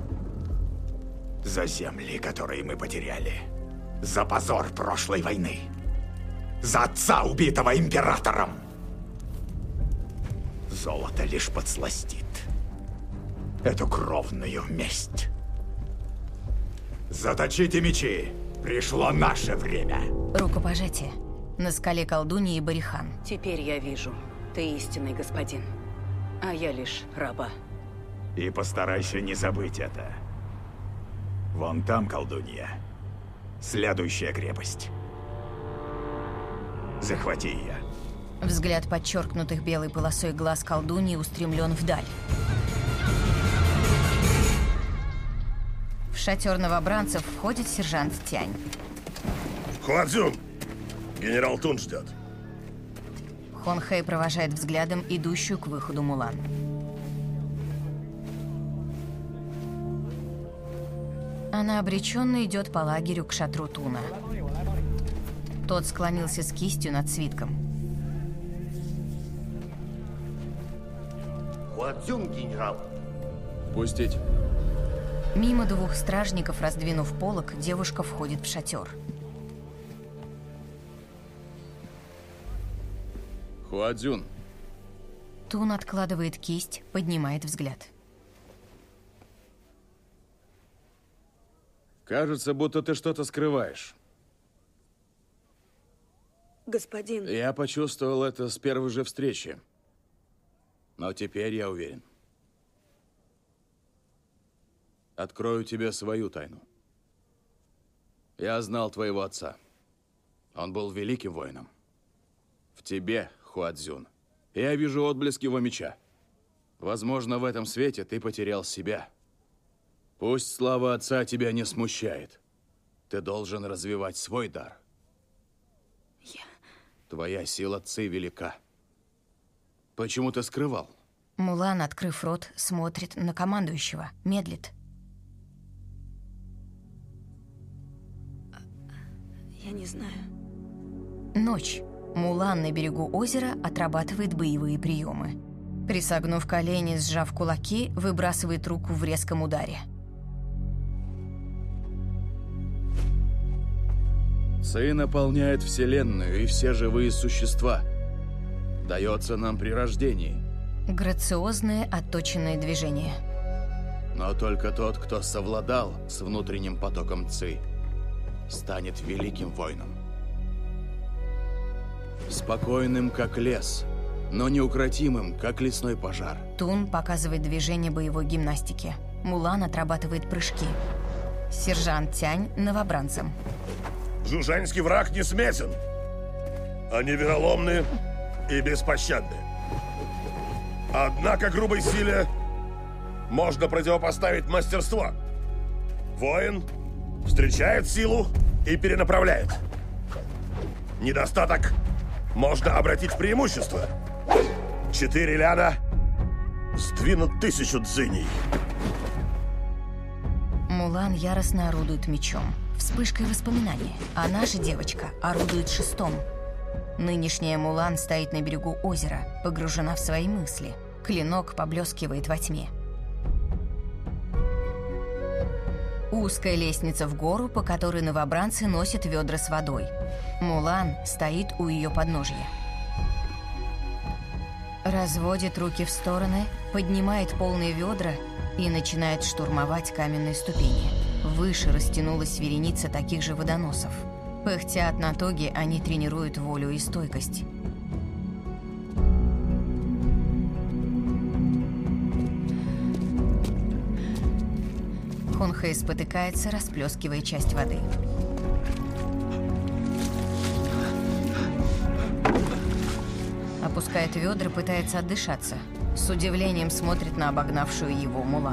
За земли, которые мы потеряли. За позор прошлой войны. За отца, убитого императором. Золото лишь подсластит эту кровную месть. Заточите мечи. Пришло наше время. Рукопожатие. На скале колдуньи и Барихан. Теперь я вижу, ты истинный господин, а я лишь раба. И постарайся не забыть это. Вон там, колдунья. Следующая крепость. Захвати ее. Взгляд подчеркнутых белой полосой глаз колдуньи устремлен вдаль. В шатер новобранцев входит сержант Тянь. Хуадзюн! Генерал Тун ждет. Хон Хэй провожает взглядом идущую к выходу Мулан. Она обреченно идет по лагерю к шатру Туна. Тот склонился с кистью над свитком. Хуадзюн, генерал. Пустить. Мимо двух стражников, раздвинув полог, девушка входит в шатер. Хуадзюн. Тун откладывает кисть, поднимает взгляд. Кажется, будто ты что-то скрываешь. Господин. Я почувствовал это с первой же встречи. Но теперь я уверен. Открою тебе свою тайну. Я знал твоего отца. Он был великим воином. В тебе, Хуадзюн, я вижу отблеск его меча. Возможно, в этом свете ты потерял себя. Пусть слава отца тебя не смущает. Ты должен развивать свой дар. Я... Твоя сила Ци велика. Почему ты скрывал? Мулан, открыв рот, смотрит на командующего, медлит. Я не знаю. Ночь. Мулан на берегу озера отрабатывает боевые приемы. Присогнув колени, сжав кулаки, выбрасывает руку в резком ударе. Ци наполняет Вселенную и все живые существа. Дается нам при рождении. Грациозные, отточенные движения. Но только тот, кто совладал с внутренним потоком Ци, станет великим воином. Спокойным, как лес, но неукротимым, как лесной пожар. Тун показывает движение боевой гимнастики. Мулан отрабатывает прыжки. Сержант Тянь новобранцем. Жужанский враг несметен. Они вероломны и беспощадны. Однако грубой силе можно противопоставить мастерство. Воин встречает силу и перенаправляет. Недостаток можно обратить в преимущество. Четыре ляна сдвинут тысячу дзыней. Мулан яростно орудует мечом. Вспышкой воспоминания. Она же, девочка, орудует шестом. Нынешняя Мулан стоит на берегу озера, погружена в свои мысли. Клинок поблескивает во тьме. Узкая лестница в гору, по которой новобранцы носят ведра с водой. Мулан стоит у ее подножья. Разводит руки в стороны, поднимает полные ведра и начинает штурмовать каменные ступени. Выше растянулась вереница таких же водоносов. Пыхтя от натуги, они тренируют волю и стойкость. Хон Хэй спотыкается, расплескивая часть воды. Опускает ведра, пытается отдышаться. С удивлением смотрит на обогнавшую его Мулан.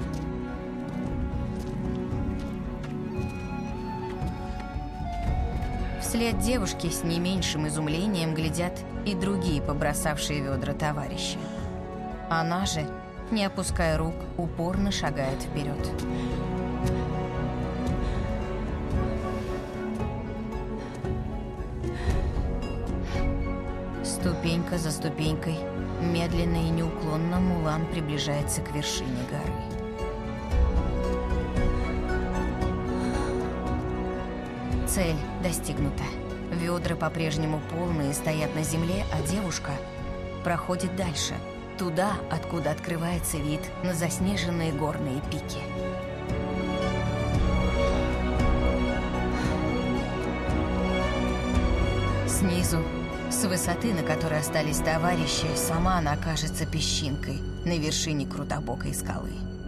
Вслед девушки с не меньшим изумлением глядят и другие побросавшие ведра товарищи. Она же, не опуская рук, упорно шагает вперед. Ступенька за ступенькой, медленно и неуклонно Мулан приближается к вершине горы. Цель достигнута. Ведра по-прежнему полные, стоят на земле, а девушка проходит дальше, туда, откуда открывается вид на заснеженные горные пики. Снизу, с высоты, на которой остались товарищи, сама она кажется песчинкой на вершине крутобокой скалы.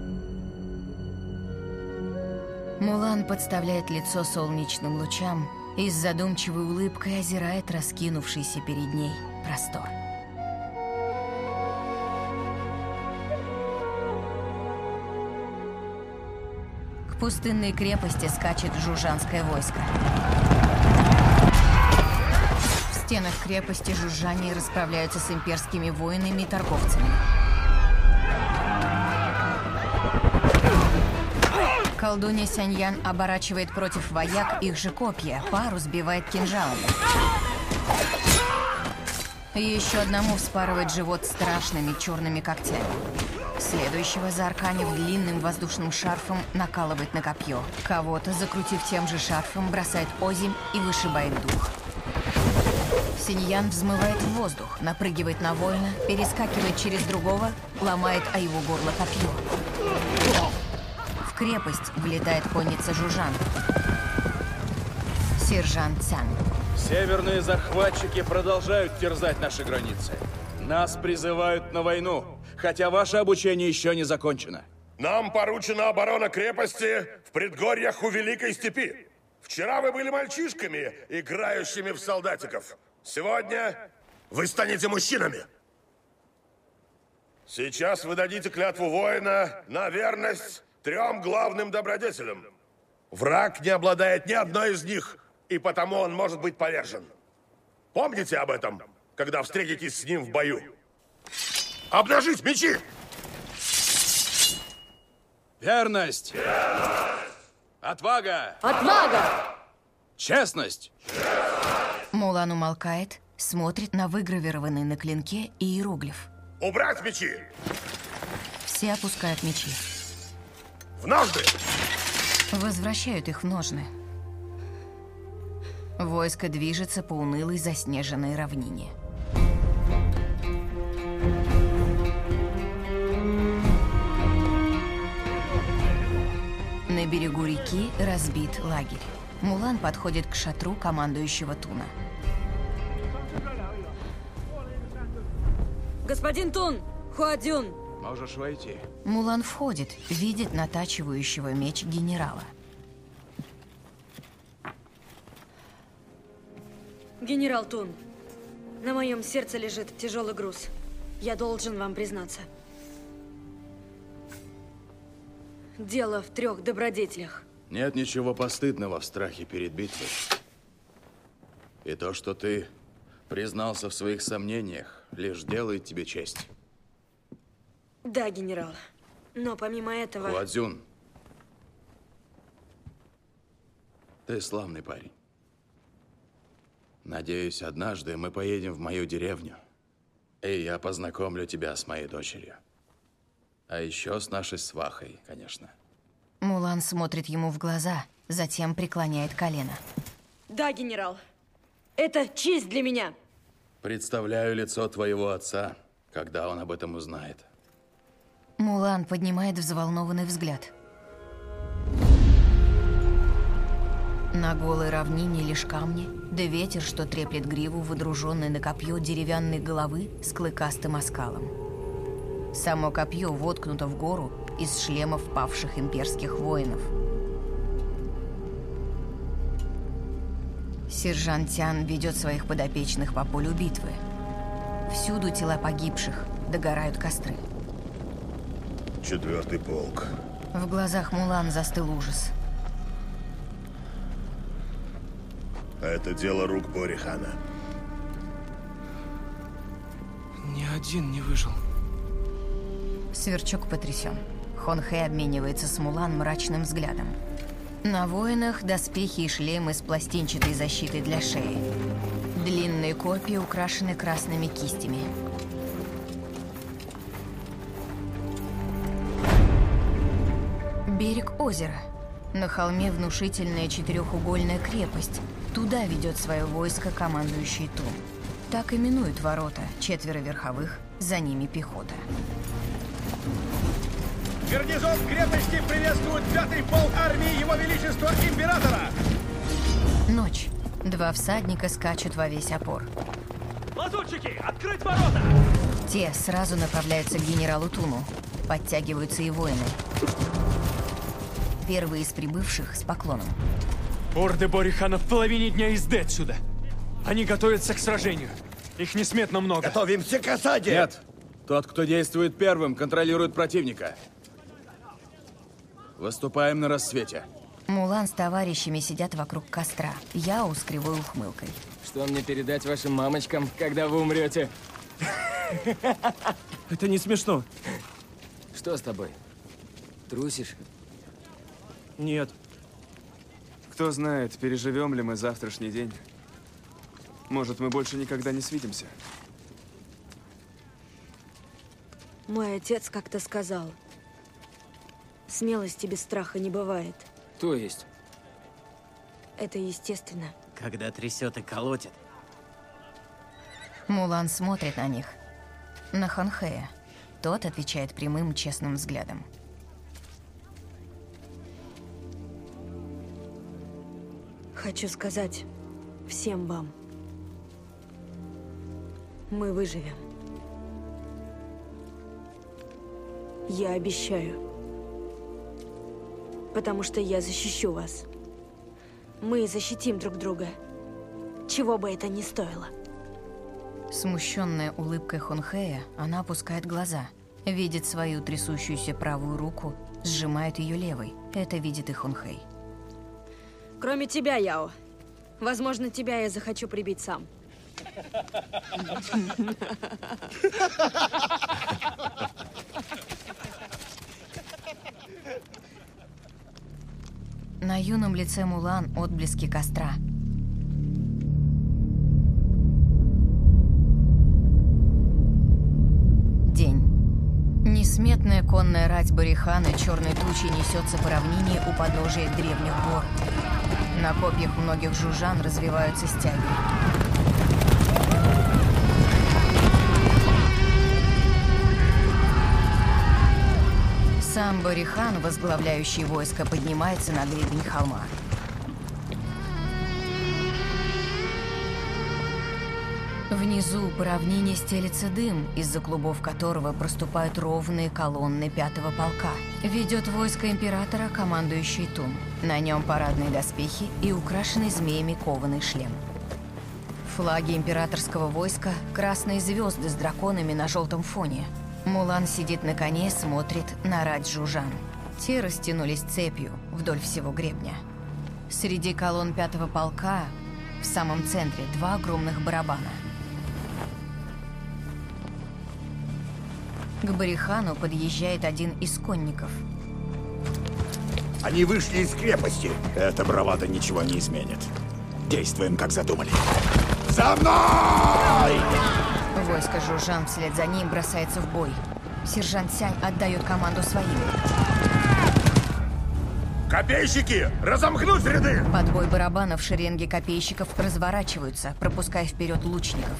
Мулан подставляет лицо солнечным лучам и с задумчивой улыбкой озирает раскинувшийся перед ней простор. К пустынной крепости скачет жужжанское войско. В стенах крепости жужжане расправляются с имперскими воинами и торговцами. Колдунья Сяньян оборачивает против вояк их же копья, пару сбивает кинжалами. И еще одному вспарывает живот страшными черными когтями. Следующего, заарканив длинным воздушным шарфом, накалывает на копье. Кого-то, закрутив тем же шарфом, бросает озимь и вышибает дух. Синьян взмывает в воздух, напрыгивает на воина, перескакивает через другого, ломает о его горло копье. В крепость влетает конница жужжан. Сержант Цян. Северные захватчики продолжают терзать наши границы. Нас призывают на войну, хотя ваше обучение еще не закончено. Нам поручена оборона крепости в предгорьях у Великой Степи. Вчера вы были мальчишками, играющими в солдатиков. Сегодня вы станете мужчинами. Сейчас вы дадите клятву воина на верность трем главным добродетелям. Враг не обладает ни одной из них, и потому он может быть повержен. Помните об этом, когда встретитесь с ним в бою. Обнажить мечи! Верность! Верность! Отвага! Отвага! Честность! Мулан умолкает, смотрит на выгравированный на клинке иероглиф. Убрать мечи! Все опускают мечи. В ножны! Возвращают их в ножны. Войско движется по унылой заснеженной равнине. На берегу реки разбит лагерь. Мулан подходит к шатру командующего Туна. Господин Тун! Хуадзюн! Можешь войти. Мулан входит, видит натачивающего меч генерала. Генерал Тун, на моем сердце лежит тяжелый груз. Я должен вам признаться. Дело в трех добродетелях. Нет ничего постыдного в страхе перед битвой. И то, что ты признался в своих сомнениях, лишь делает тебе честь. Да, генерал. Но помимо этого... Хуадзюн, ты славный парень. Надеюсь, однажды мы поедем в мою деревню, и я познакомлю тебя с моей дочерью. А еще с нашей свахой, конечно. Мулан смотрит ему в глаза, затем преклоняет колено. Да, генерал. Это честь для меня. Представляю лицо твоего отца, когда он об этом узнает. Мулан поднимает взволнованный взгляд. На голой равнине лишь камни, да ветер, что треплет гриву, выдруженной на копье деревянной головы с клыкастым оскалом. Само копье воткнуто в гору из шлемов павших имперских воинов. Сержант Цян ведет своих подопечных по полю битвы. Всюду тела погибших, догорают костры. Четвертый полк. В глазах Мулан застыл ужас. Это дело рук Борихана. Ни один не выжил. Сверчок потрясен. Хон Хэ обменивается с Мулан мрачным взглядом. На воинах доспехи и шлемы с пластинчатой защитой для шеи. Длинные копья украшены красными кистями. Берег озера. На холме внушительная четырехугольная крепость. Туда ведет свое войско командующий Тун. Так именуют ворота. Четверо верховых, за ними пехота. Гарнизон крепости приветствует пятый полк армии Его Величества Императора! Ночь. Два всадника скачут во весь опор. Лазутчики, открыть ворота! Те сразу направляются к генералу Туну. Подтягиваются и воины. Первые из прибывших с поклоном. Орды Борихана в половине дня езды отсюда. Они готовятся к сражению. Их несметно много. Готовимся к осаде! Нет. Тот, кто действует первым, контролирует противника. Выступаем на рассвете. Мулан с товарищами сидят вокруг костра. Яо с кривой ухмылкой. Что мне передать вашим мамочкам, когда вы умрете? Это не смешно. Что с тобой? Трусишь? Нет. Кто знает, переживем ли мы завтрашний день. Может, мы больше никогда не свидимся. Мой отец как-то сказал, смелости без страха не бывает. То есть? Это естественно. Когда трясет и колотит. Мулан смотрит на них. На Хонхэя. Тот отвечает прямым, честным взглядом. Хочу сказать всем вам. Мы выживем. Я обещаю. Потому что я защищу вас. Мы защитим друг друга. Чего бы это ни стоило. Смущенная улыбкой Хонхэя, она опускает глаза. Видит свою трясущуюся правую руку, сжимает ее левой. Это видит и Хонхэй. Кроме тебя, Яо. Возможно, тебя я захочу прибить сам. На юном лице Мулан отблески костра. День. Несметная конная рать Борихана черной тучей несется по равнине у подножия древних гор. На копьях многих жужжан развиваются стяги. Сам Борихан, возглавляющий войско, поднимается на гребень холма. Внизу по равнине стелется дым, из-за клубов которого проступают ровные колонны пятого полка. Ведет войско императора командующий Тун. На нем парадные доспехи и украшенный змеями кованый шлем. Флаги императорского войска – красные звезды с драконами на желтом фоне. Мулан сидит на коне и смотрит на рать жужжан. Те растянулись цепью вдоль всего гребня. Среди колонн пятого полка в самом центре два огромных барабана. К Борихану подъезжает один из конников. Они вышли из крепости. Эта бравада ничего не изменит. Действуем, как задумали. За мной! Войско жужжан вслед за ним бросается в бой. Сержант Сянь отдает команду своим. Копейщики! Разомкнуть ряды! Под бой барабанов шеренги копейщиков разворачиваются, пропуская вперед лучников.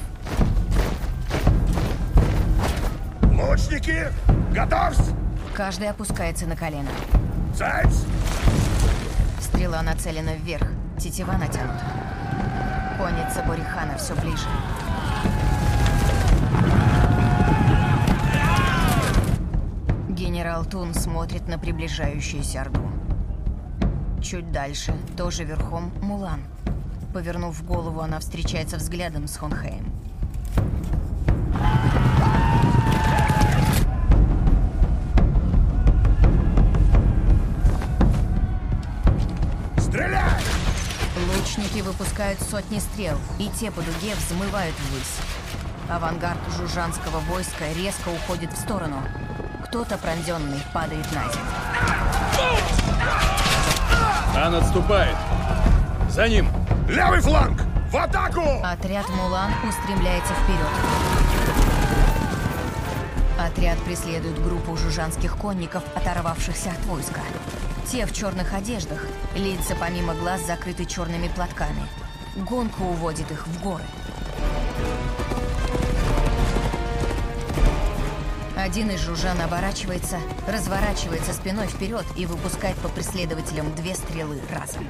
Лучники! Готовьсь! Каждый опускается на колено. Цель! Стрела нацелена вверх, тетива натянута. Конница Борихана все ближе. Генерал Тун смотрит на приближающуюся орду. Чуть дальше, тоже верхом, Мулан. Повернув голову, она встречается взглядом с Хонхэем. Стреляй! Лучники выпускают сотни стрел, и те по дуге взмывают ввысь. Авангард жужжанского войска резко уходит в сторону. Кто-то пронзенный падает на землю. Хан отступает. За ним! Левый фланг! В В атаку! Отряд Мулан устремляется вперед. Отряд преследует группу жужжанских конников, оторвавшихся от войска. Те в черных одеждах, лица помимо глаз закрыты черными платками. Гонка уводит их в горы. Один из жужжан оборачивается, разворачивается спиной вперед и выпускает по преследователям две стрелы разом.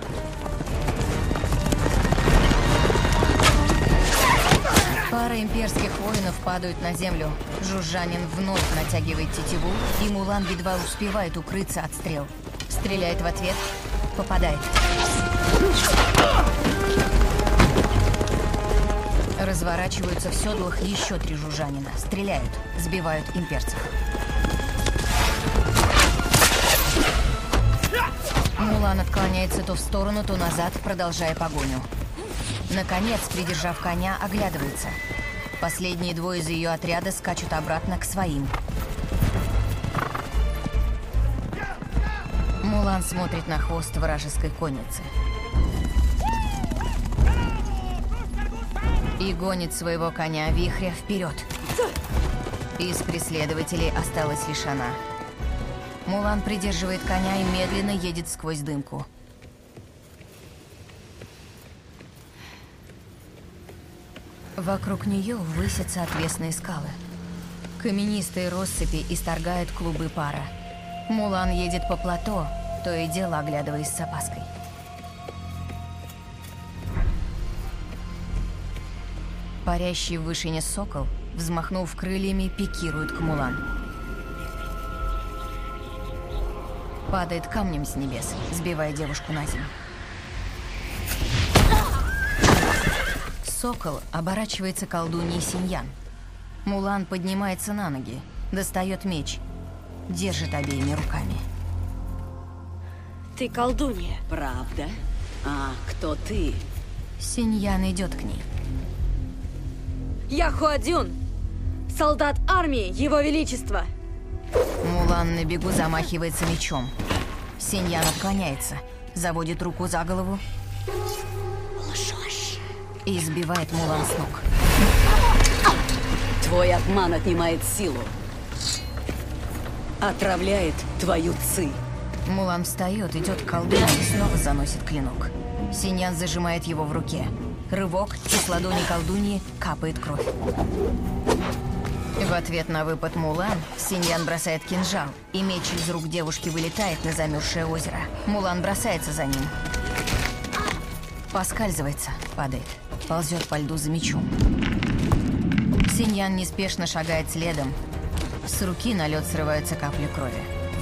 Пара имперских воинов падают на землю. Жужжанин вновь натягивает тетиву, и Мулан едва успевает укрыться от стрел. Стреляет в ответ, попадает. Разворачиваются в седлах еще три жужжанина. Стреляют, сбивают имперцев. Мулан отклоняется то в сторону, то назад, продолжая погоню. Наконец, придержав коня, оглядывается. Последние двое из ее отряда скачут обратно к своим. Мулан смотрит на хвост вражеской конницы. И гонит своего коня вихря вперед. Из преследователей осталась лишь она. Мулан придерживает коня и медленно едет сквозь дымку. Вокруг нее высятся отвесные скалы. Каменистые россыпи исторгают клубы пара. Мулан едет по плато, то и дело оглядываясь с опаской. Парящий в вышине сокол, взмахнув крыльями, пикирует к Мулан. Падает камнем с небес, сбивая девушку на землю. Сокол оборачивается колдуньей Синьян. Мулан поднимается на ноги, достает меч, держит обеими руками. Ты колдунья. Правда? А кто ты? Синьян идет к ней. Я Хуадзюн, солдат армии Его Величества. Мулан на бегу замахивается мечом. Синьян отклоняется, заводит руку за голову и сбивает Мулан с ног. Твой обман отнимает силу. Отравляет твою ци. Мулан встает, идет к колдуне и снова заносит клинок. Синьян зажимает его в руке. Рывок, и с ладони колдуньи капает кровь. В ответ на выпад Мулан, Синьян бросает кинжал, и меч из рук девушки вылетает на замерзшее озеро. Мулан бросается за ним. Поскальзывается, падает, ползет по льду за мечом. Синьян неспешно шагает следом. С руки на лед срываются капли крови.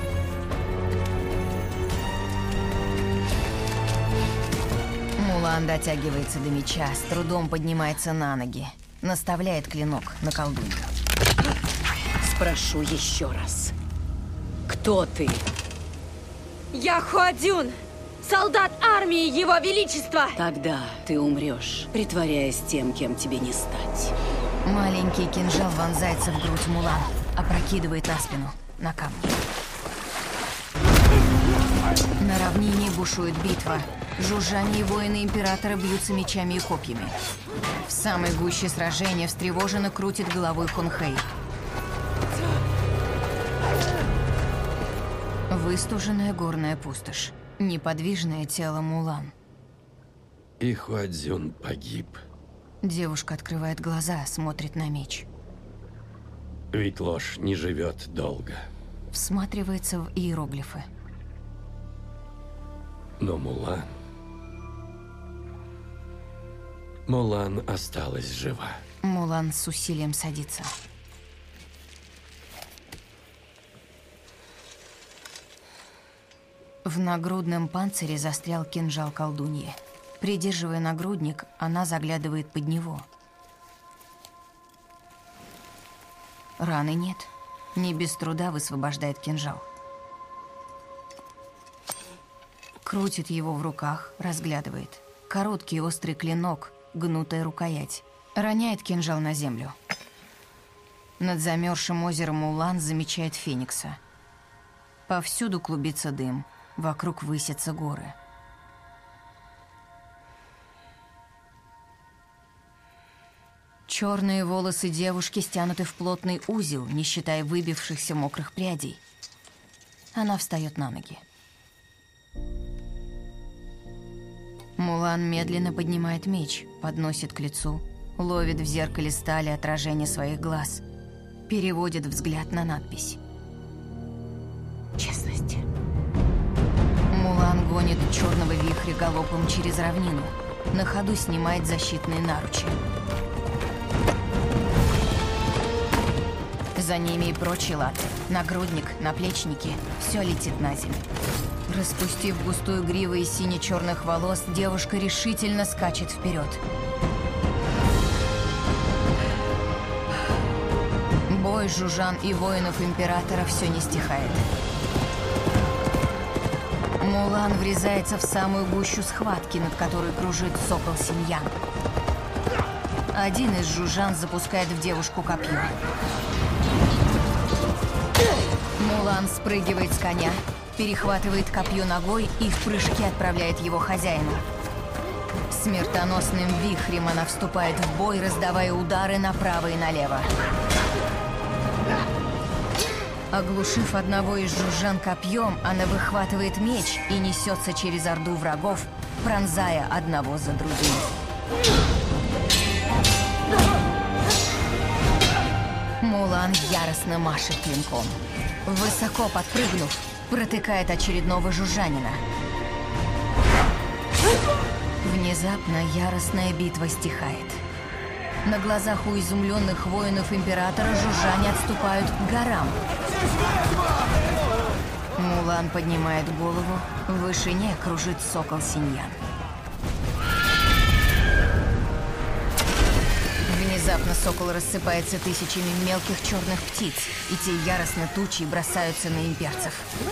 Мулан дотягивается до меча, с трудом поднимается на ноги. Наставляет клинок на колдунью. Спрошу еще раз. Кто ты? Я Хуадзюн, солдат армии Его Величества. Тогда ты умрешь, притворяясь тем, кем тебе не стать. Маленький кинжал вонзается в грудь Мулан, опрокидывает на спину, на камни. На равнине бушует битва. Жужжане и воины Императора бьются мечами и копьями. В самой гуще сражения встревоженно крутит головой Хунхэй. Выстуженная горная пустошь. Неподвижное тело Мулан. И Хуадзюн погиб. Девушка открывает глаза, смотрит на меч. Ведь ложь не живет долго. Всматривается в иероглифы. Но Мулан... Мулан осталась жива. Мулан с усилием садится. В нагрудном панцире застрял кинжал колдуньи. Придерживая нагрудник, она заглядывает под него. Раны нет. Не без труда высвобождает кинжал. Крутит его в руках, разглядывает. Короткий острый клинок, гнутая рукоять. Роняет кинжал на землю. Над замерзшим озером Мулан замечает Феникса. Повсюду клубится дым. Вокруг высятся горы. Черные волосы девушки стянуты в плотный узел, не считая выбившихся мокрых прядей. Она встает на ноги. Мулан медленно поднимает меч, подносит к лицу, ловит в зеркале стали отражение своих глаз, переводит взгляд на надпись. Честность. Мулан гонит черного вихря галопом через равнину, на ходу снимает защитные наручи. За ними и прочие латы. Нагрудник, наплечники. Все летит на землю. Распустив густую гриву из сине-черных волос, девушка решительно скачет вперед. Бой жужжан и воинов Императора все не стихает. Мулан врезается в самую гущу схватки, над которой кружит сокол Синьян. Один из жужжан запускает в девушку копье. Мулан спрыгивает с коня, перехватывает копье ногой и в прыжке отправляет его хозяину. Смертоносным вихрем она вступает в бой, раздавая удары направо и налево. Оглушив одного из жужжан копьем, она выхватывает меч и несется через орду врагов, пронзая одного за другим. Мулан яростно машет клинком. Высоко подпрыгнув, протыкает очередного жужжанина. Внезапно яростная битва стихает. На глазах у изумленных воинов Императора жужжане отступают к горам. Мулан поднимает голову, в вышине кружит сокол Синьян. Внезапно сокол рассыпается тысячами мелких черных птиц, и те яростно тучей бросаются на имперцев.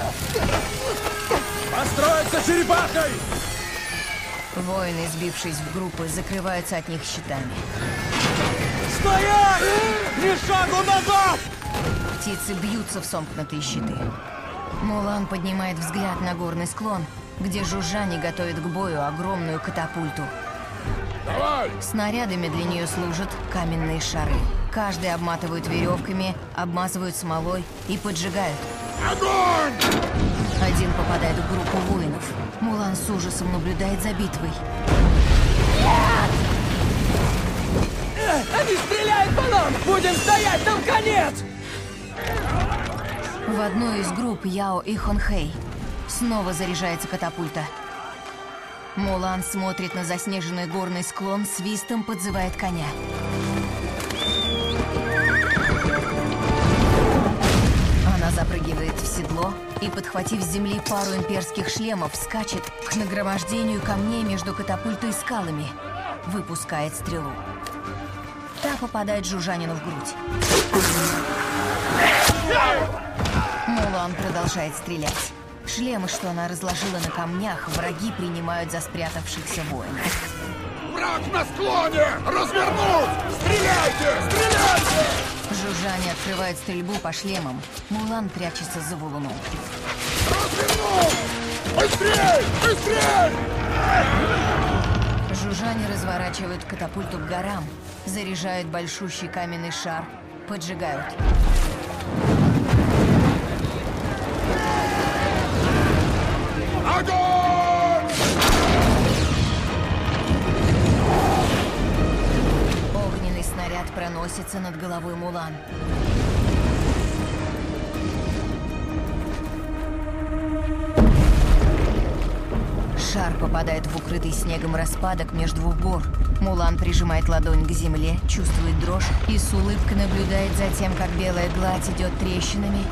Построиться черепахой! Воины, сбившись в группы, закрываются от них щитами. Стоять! Ни шагу назад! Птицы бьются в сомкнутые щиты. Мулан поднимает взгляд на горный склон, где жужжане готовят к бою огромную катапульту. Давай! Снарядами для нее служат каменные шары. Каждый обматывают веревками, обмазывают смолой и поджигают. Огонь! Один попадает в группу воинов. Мулан с ужасом наблюдает за битвой. Нет! Они стреляют по нам! Будем стоять, там конец! В одной из групп Яо и Хонхэй снова заряжается катапульта. Мулан смотрит на заснеженный горный склон, свистом подзывает коня. Она запрыгивает в седло и, подхватив с земли пару имперских шлемов, скачет к нагромождению камней между катапультой и скалами, выпускает стрелу. Та попадает жужжанину в грудь. Мулан продолжает стрелять. Шлемы, что она разложила на камнях, враги принимают за спрятавшихся воинов. Враг на склоне! Развернуть! Стреляйте! Стреляйте! Жужжане открывают стрельбу по шлемам. Мулан прячется за валуном. Развернуть! Быстрей! Быстрей! Жужжане разворачивают катапульту к горам, заряжают большущий каменный шар, поджигают. Огонь! Огненный снаряд проносится над головой Мулан. Шар попадает в укрытый снегом распадок между двух гор. Мулан прижимает ладонь к земле, чувствует дрожь и с улыбкой наблюдает за тем, как белая гладь идет трещинами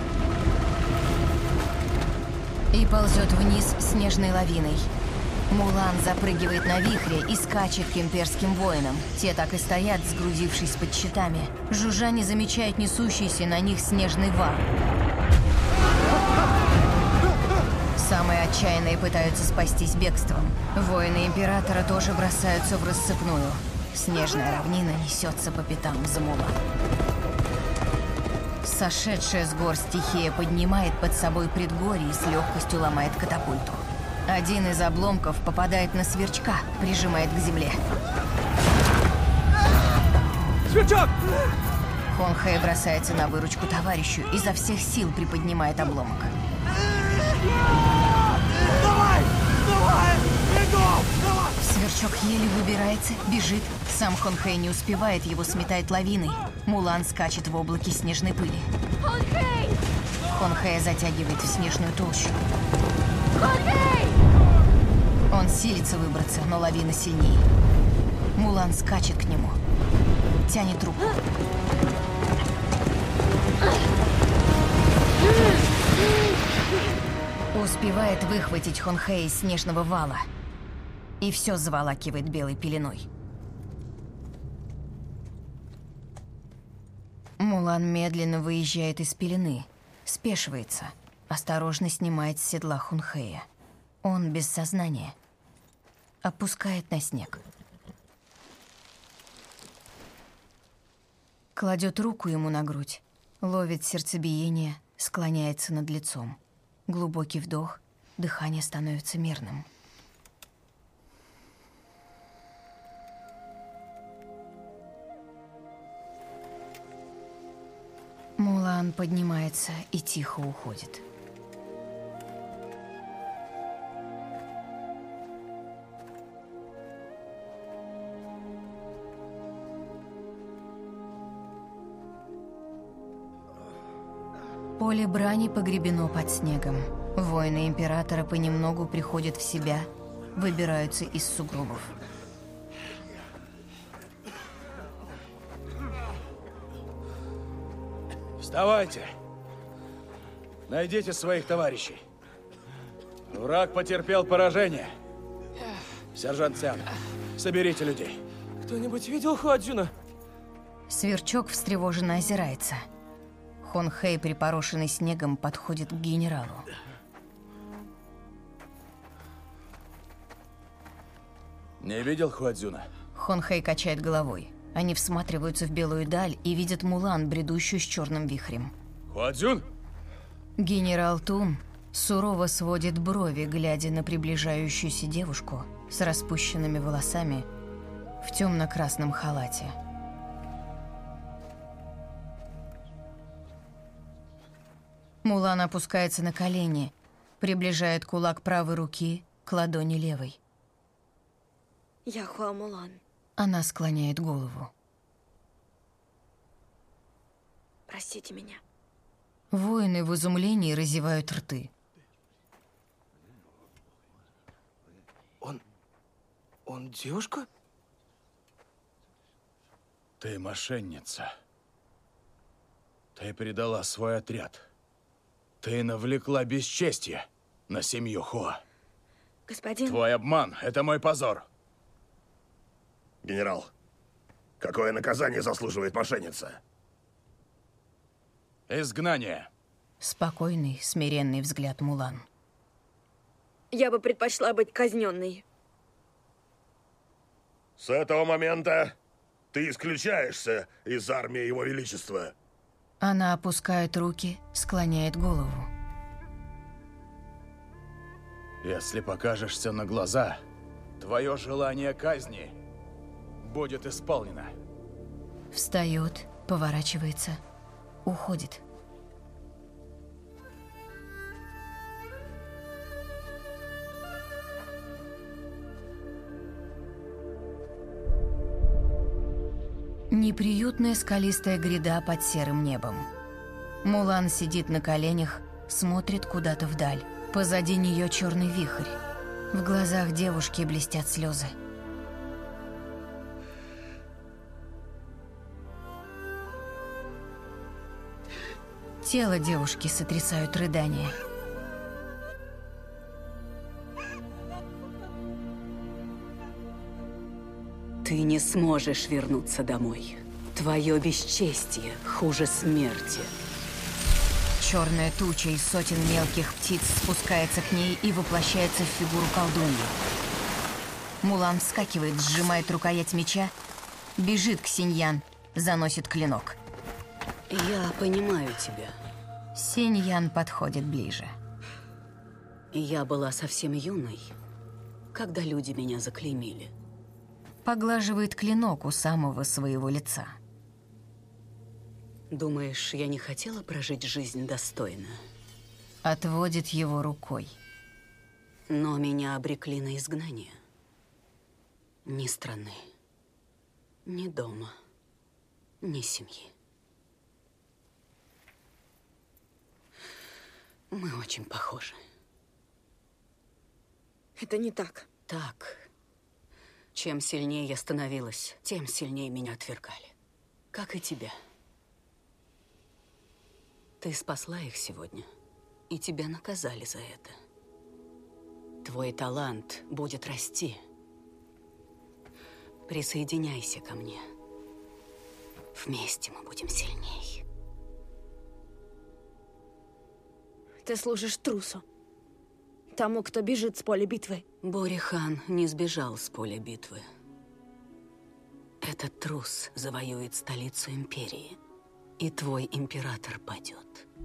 и ползет вниз снежной лавиной. Мулан запрыгивает на вихре и скачет к имперским воинам. Те так и стоят, сгрудившись под щитами. Жужжане замечают несущийся на них снежный вал. Самые отчаянные пытаются спастись бегством. Воины Императора тоже бросаются в рассыпную. Снежная равнина несется по пятам за Мулан. Сошедшая с гор стихия поднимает под собой предгорье и с легкостью ломает катапульту. Один из обломков попадает на сверчка, прижимает к земле. Сверчок! Хонхэй бросается на выручку товарищу, изо всех сил приподнимает обломок. Давай! Давай! Бегом! Давай! Сверчок еле выбирается, бежит. Сам Хонхэй не успевает, его сметает лавиной. Мулан скачет в облаке снежной пыли. Хонхэй! Хонхэя затягивает в снежную толщу. Хонхэй! Он силится выбраться, но лавина сильнее. Мулан скачет к нему. Тянет руку. Успевает выхватить Хонхэя из снежного вала. И все заволакивает белой пеленой. Мулан медленно выезжает из пелены. Спешивается. Осторожно снимает с седла Хонхэя. Он без сознания. Опускает на снег. Кладет руку ему на грудь. Ловит сердцебиение, склоняется над лицом. Глубокий вдох, дыхание становится мерным. Мулан поднимается и тихо уходит. Поле брани погребено под снегом. Воины императора понемногу приходят в себя, выбираются из сугробов. Вставайте! Найдите своих товарищей. Враг потерпел поражение. Сержант Цян, соберите людей. Кто-нибудь видел Хуадзюна? Сверчок встревоженно озирается. Хонхэй, припорошенный снегом, подходит к генералу. Не видел Хуадзюна? Хонхэй качает головой. Они всматриваются в белую даль и видят Мулан, бредущую с черным вихрем. Хуадзюн? Генерал Тун сурово сводит брови, глядя на приближающуюся девушку с распущенными волосами в темно-красном халате. Мулан опускается на колени, приближает кулак правой руки к ладони левой. Я Хуа Мулан. Она склоняет голову. Простите меня. Воины в изумлении разевают рты. Он... он девушка? Ты мошенница. Ты предала свой отряд. Ты навлекла бесчестье на семью Хуа. Господин... Твой обман — это мой позор. Генерал, какое наказание заслуживает мошенница? Изгнание. Спокойный, смиренный взгляд Мулан. Я бы предпочла быть казненной. С этого момента ты исключаешься из армии Его Величества. Она опускает руки, склоняет голову. Если покажешься на глаза, твое желание казни будет исполнено. Встает, поворачивается, уходит. Неприютная скалистая гряда под серым небом. Мулан сидит на коленях, смотрит куда-то вдаль. Позади нее черный вихрь. В глазах девушки блестят слезы. Тело девушки сотрясают рыдания. Ты не сможешь вернуться домой. Твое бесчестие хуже смерти. Черная туча из сотен мелких птиц спускается к ней и воплощается в фигуру колдуньи. Мулан вскакивает, сжимает рукоять меча, бежит к Синьян, заносит клинок. Я понимаю тебя. Синьян подходит ближе. Я была совсем юной, когда люди меня заклеймили. Поглаживает клинок у самого своего лица. Думаешь, я не хотела прожить жизнь достойно? Отводит его рукой. Но меня обрекли на изгнание. Ни страны, ни дома, ни семьи. Мы очень похожи. Это не так. Так. Чем сильнее я становилась, тем сильнее меня отвергали. Как и тебя. Ты спасла их сегодня, и тебя наказали за это. Твой талант будет расти. Присоединяйся ко мне. Вместе мы будем сильней. Ты служишь трусу. Тому, кто бежит с поля битвы. Бори-хан не сбежал с поля битвы. Этот трус завоюет столицу империи, и твой император падет.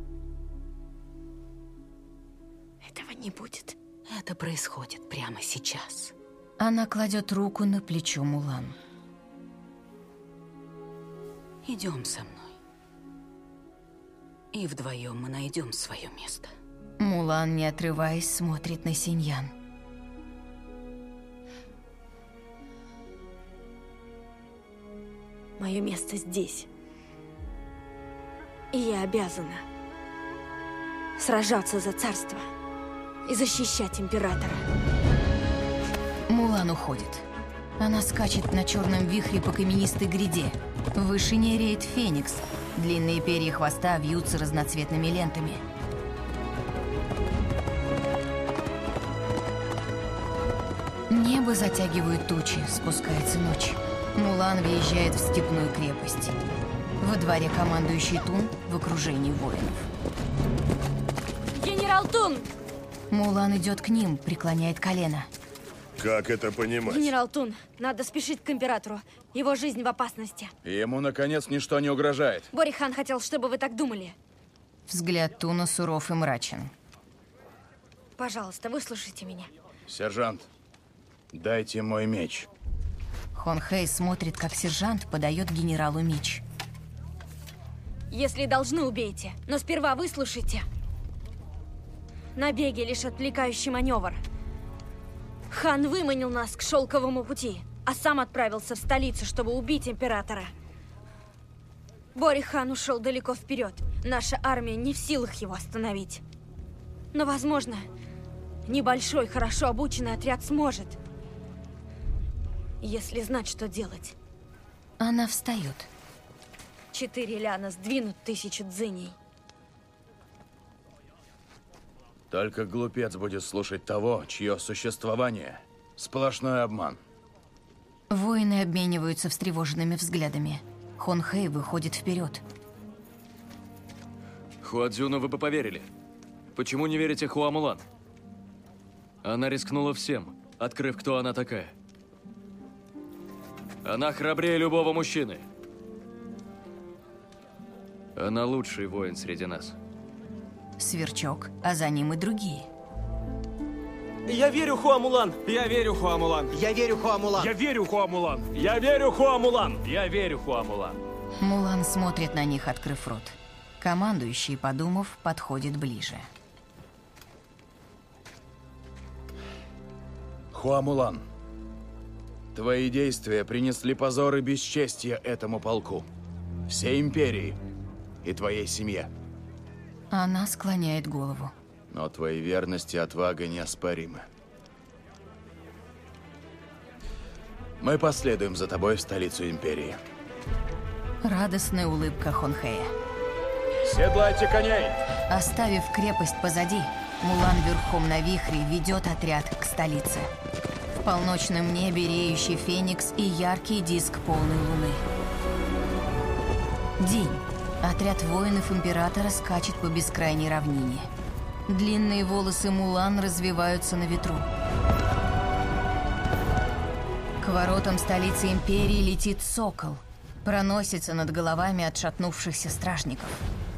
Этого не будет. Это происходит прямо сейчас. Она кладет руку на плечо Мулан. Идем со мной. И вдвоем мы найдем свое место. Мулан, не отрываясь, смотрит на Синьян. Мое место здесь. И я обязана сражаться за царство и защищать императора. Мулан уходит. Она скачет на черном вихре по каменистой гряде. В вышине реет феникс. Длинные перья хвоста вьются разноцветными лентами. Небо затягивают тучи, спускается ночь. Мулан въезжает в степную крепость. Во дворе командующий Тун в окружении воинов. Генерал Тун! Мулан идет к ним, преклоняет колено. Как это понимать? Генерал Тун, надо спешить к императору. Его жизнь в опасности. Ему, наконец, ничто не угрожает. Бори-хан хотел, чтобы вы так думали. Взгляд Туна суров и мрачен. Пожалуйста, выслушайте меня. Сержант, дайте мой меч. Хон Хэй смотрит, как сержант подает генералу меч. Если должны, убейте. Но сперва выслушайте. Набеги — лишь отвлекающий маневр. Хан выманил нас к шелковому пути, а сам отправился в столицу, чтобы убить императора. Бори-хан ушел далеко вперед. Наша армия не в силах его остановить. Но, возможно, небольшой, хорошо обученный отряд сможет. Если знать, что делать. Она встает. Четыре ляна сдвинут тысячу дзыней. Только глупец будет слушать того, чье существование – сплошной обман. Воины обмениваются встревоженными взглядами. Хон Хэй выходит вперед. Хуадзюну вы бы поверили. Почему не верите Хуа Мулан? Она рискнула всем, открыв, кто она такая. Она храбрее любого мужчины. Она лучший воин среди нас. Сверчок, а за ним и другие. Я верю Хуа Мулан! Я верю Хуа Мулан! Я верю Хуа Мулан! Я верю Хуа Мулан! Я верю Хуа Мулан! Я верю Хуа Мулан! Мулан смотрит на них, открыв рот. Командующий, подумав, подходит ближе. Хуа Мулан, твои действия принесли позор и бесчестье этому полку, всей империи и твоей семье. Она склоняет голову. Но твои верность и отвага неоспоримы. Мы последуем за тобой в столицу империи. Радостная улыбка Хон Хэя. Седлайте коней! Оставив крепость позади, Мулан верхом на вихре ведет отряд к столице. В полночном небе реющий феникс и яркий диск полной луны. День. Отряд воинов императора скачет по бескрайней равнине. Длинные волосы Мулан развиваются на ветру. К воротам столицы империи летит сокол. Проносится над головами отшатнувшихся стражников.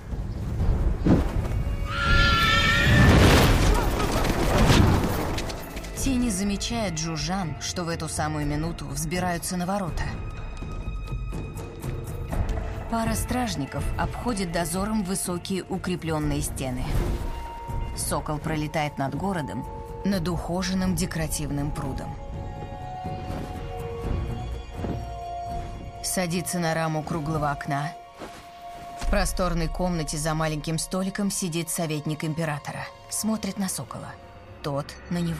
Те не замечают джужан, что в эту самую минуту взбираются на ворота. Пара стражников обходит дозором высокие укрепленные стены. Сокол пролетает над городом, над ухоженным декоративным прудом. Садится на раму круглого окна. В просторной комнате за маленьким столиком сидит советник императора. Смотрит на сокола. Тот на него.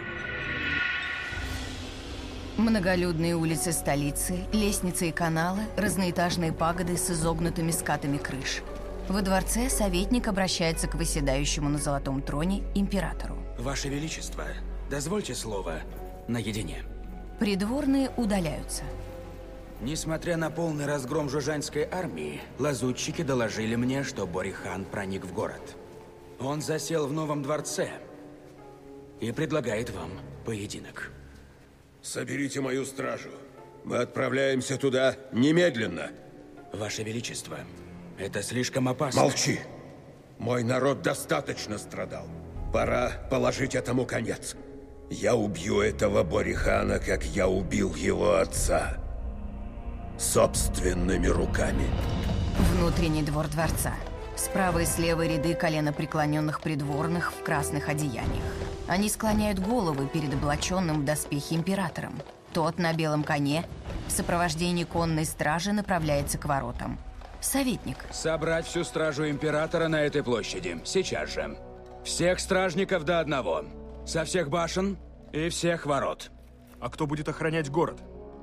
Многолюдные улицы столицы, лестницы и каналы, разноэтажные пагоды с изогнутыми скатами крыш. Во дворце советник обращается к восседающему на золотом троне императору. Ваше Величество, дозвольте слово наедине. Придворные удаляются. Несмотря на полный разгром жужанской армии, лазутчики доложили мне, что Борихан проник в город. Он засел в новом дворце и предлагает вам поединок. Соберите мою стражу. Мы отправляемся туда немедленно. Ваше Величество, это слишком опасно. Молчи. Мой народ достаточно страдал. Пора положить этому конец. Я убью этого Борихана, как я убил его отца. Собственными руками. Внутренний двор дворца. Справа и слева ряды коленопреклоненных придворных в красных одеяниях. Они склоняют головы перед облаченным в доспехи императором. Тот на белом коне в сопровождении конной стражи направляется к воротам. Советник. Собрать всю стражу императора на этой площади. Сейчас же. Всех стражников до одного. Со всех башен и всех ворот. А кто будет охранять город?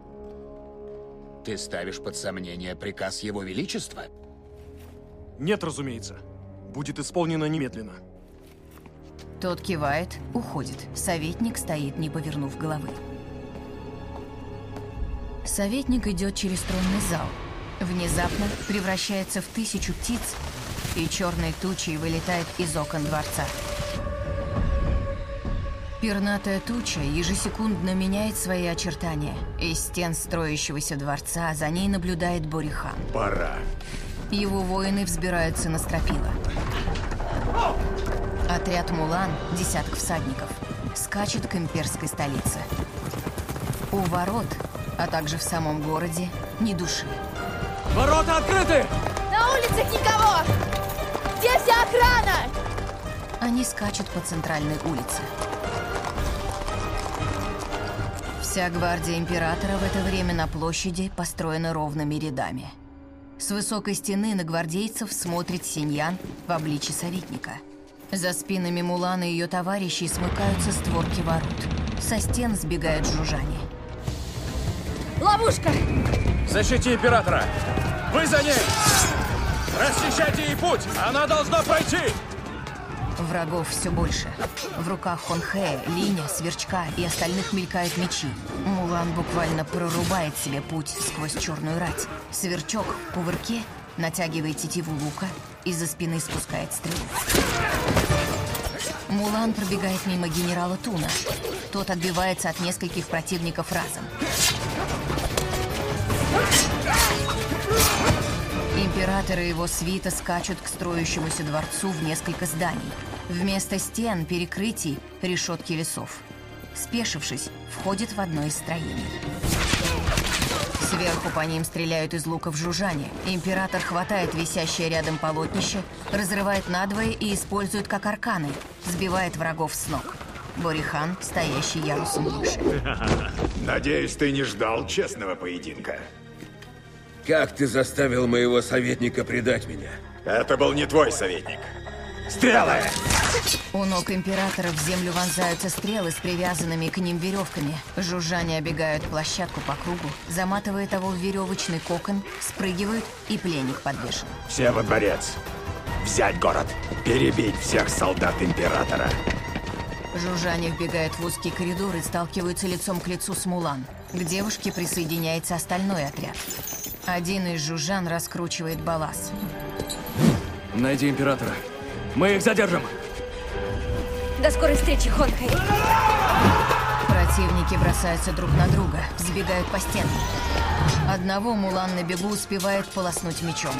Ты ставишь под сомнение приказ Его Величества? Нет, разумеется. Будет исполнено немедленно. Тот кивает, уходит. Советник стоит, не повернув головы. Советник идет через тронный зал. Внезапно превращается в тысячу птиц и черной тучей вылетает из окон дворца. Пернатая туча ежесекундно меняет свои очертания. Из стен строящегося дворца за ней наблюдает Борихан. Пора. Его воины взбираются на стропила. Отряд Мулан, десяток всадников, скачет к имперской столице. У ворот, а также в самом городе, ни души. Ворота открыты! На улицах никого! Где вся охрана? Они скачут по центральной улице. Вся гвардия императора в это время на площади построена ровными рядами. С высокой стены на гвардейцев смотрит Синьян в обличье советника. За спинами Мулан и ее товарищей смыкаются створки ворот. Со стен сбегают жужжане. Ловушка! Защити императора! Вы за ней! Расчищайте ей путь! Она должна пройти! Врагов все больше. В руках Хонхэя, Линя, Сверчка и остальных мелькают мечи. Мулан буквально прорубает себе путь сквозь черную рать. Сверчок в кувырке натягивает тетиву лука и за спины спускает стрелу. Мулан пробегает мимо генерала Туна. Тот отбивается от нескольких противников разом. Император и его свита скачут к строящемуся дворцу в несколько зданий. Вместо стен, перекрытий, решетки лесов. Спешившись, входит в одно из строений. Сверху по ним стреляют из луков жужжане. Император хватает висящее рядом полотнище, разрывает надвое и использует как арканы. Сбивает врагов с ног. Борихан, стоящий ярусом выше. Надеюсь, ты не ждал честного поединка. Как ты заставил моего советника предать меня? Это был не твой советник. Стрелы! У ног императора в землю вонзаются стрелы с привязанными к ним веревками. Жужжане обегают площадку по кругу, заматывая того в веревочный кокон, спрыгивают, и пленник подвешен. Все во дворец. Взять город. Перебить всех солдат императора. Жужжане вбегают в узкий коридор и сталкиваются лицом к лицу с Мулан. К девушке присоединяется остальной отряд. Один из жужжан раскручивает балас. Найди императора. Мы их задержим. До скорой встречи, Хонхэй. Противники бросаются друг на друга, сбегают по стенам. Одного Мулан на бегу успевает полоснуть мечом.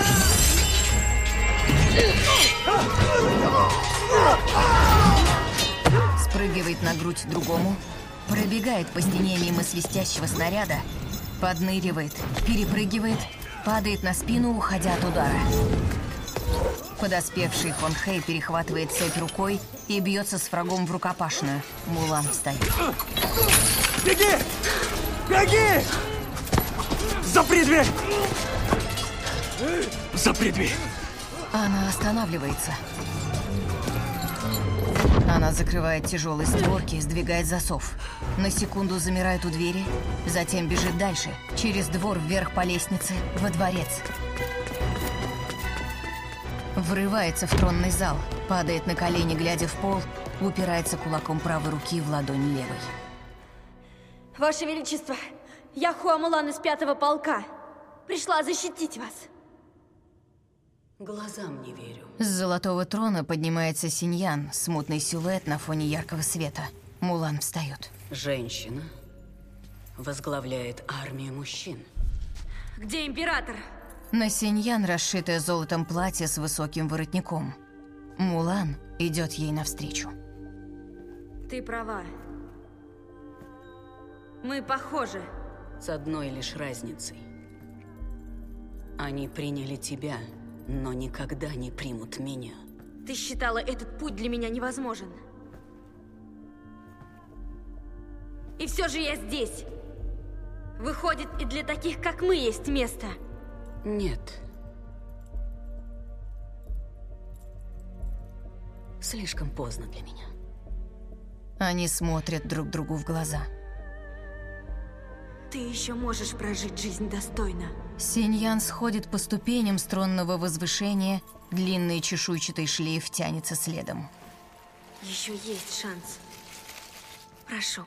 Спрыгивает на грудь другому, пробегает по стене мимо свистящего снаряда, подныривает, перепрыгивает падает на спину, уходя от удара. Подоспевший Хон Хэй перехватывает цепь рукой и бьется с врагом в рукопашную. Мулан встает. Беги! Беги! Запри дверь! Запри дверь! Она останавливается. Она закрывает тяжелые створки, сдвигает засов. На секунду замирает у двери, затем бежит дальше, через двор вверх по лестнице, во дворец. Врывается в тронный зал, падает на колени, глядя в пол, упирается кулаком правой руки в ладонь левой. Ваше Величество, я Хуа Мулан из пятого полка. Пришла защитить вас. Глазам не верю. С золотого трона поднимается Синьян, смутный силуэт на фоне яркого света. Мулан встает. Женщина возглавляет армию мужчин. Где император? На Синьян расшитое золотом платье с высоким воротником. Мулан идет ей навстречу. Ты права. Мы похожи. С одной лишь разницей. Они приняли тебя, но никогда не примут меня. Ты считала, этот путь для меня невозможен. И все же я здесь. Выходит, и для таких, как мы, есть место. Нет. Слишком поздно для меня. Они смотрят друг другу в глаза. Ты еще можешь прожить жизнь достойно. Синьян сходит по ступеням с тронного возвышения, длинный чешуйчатый шлейф тянется следом. Еще есть шанс. Прошу.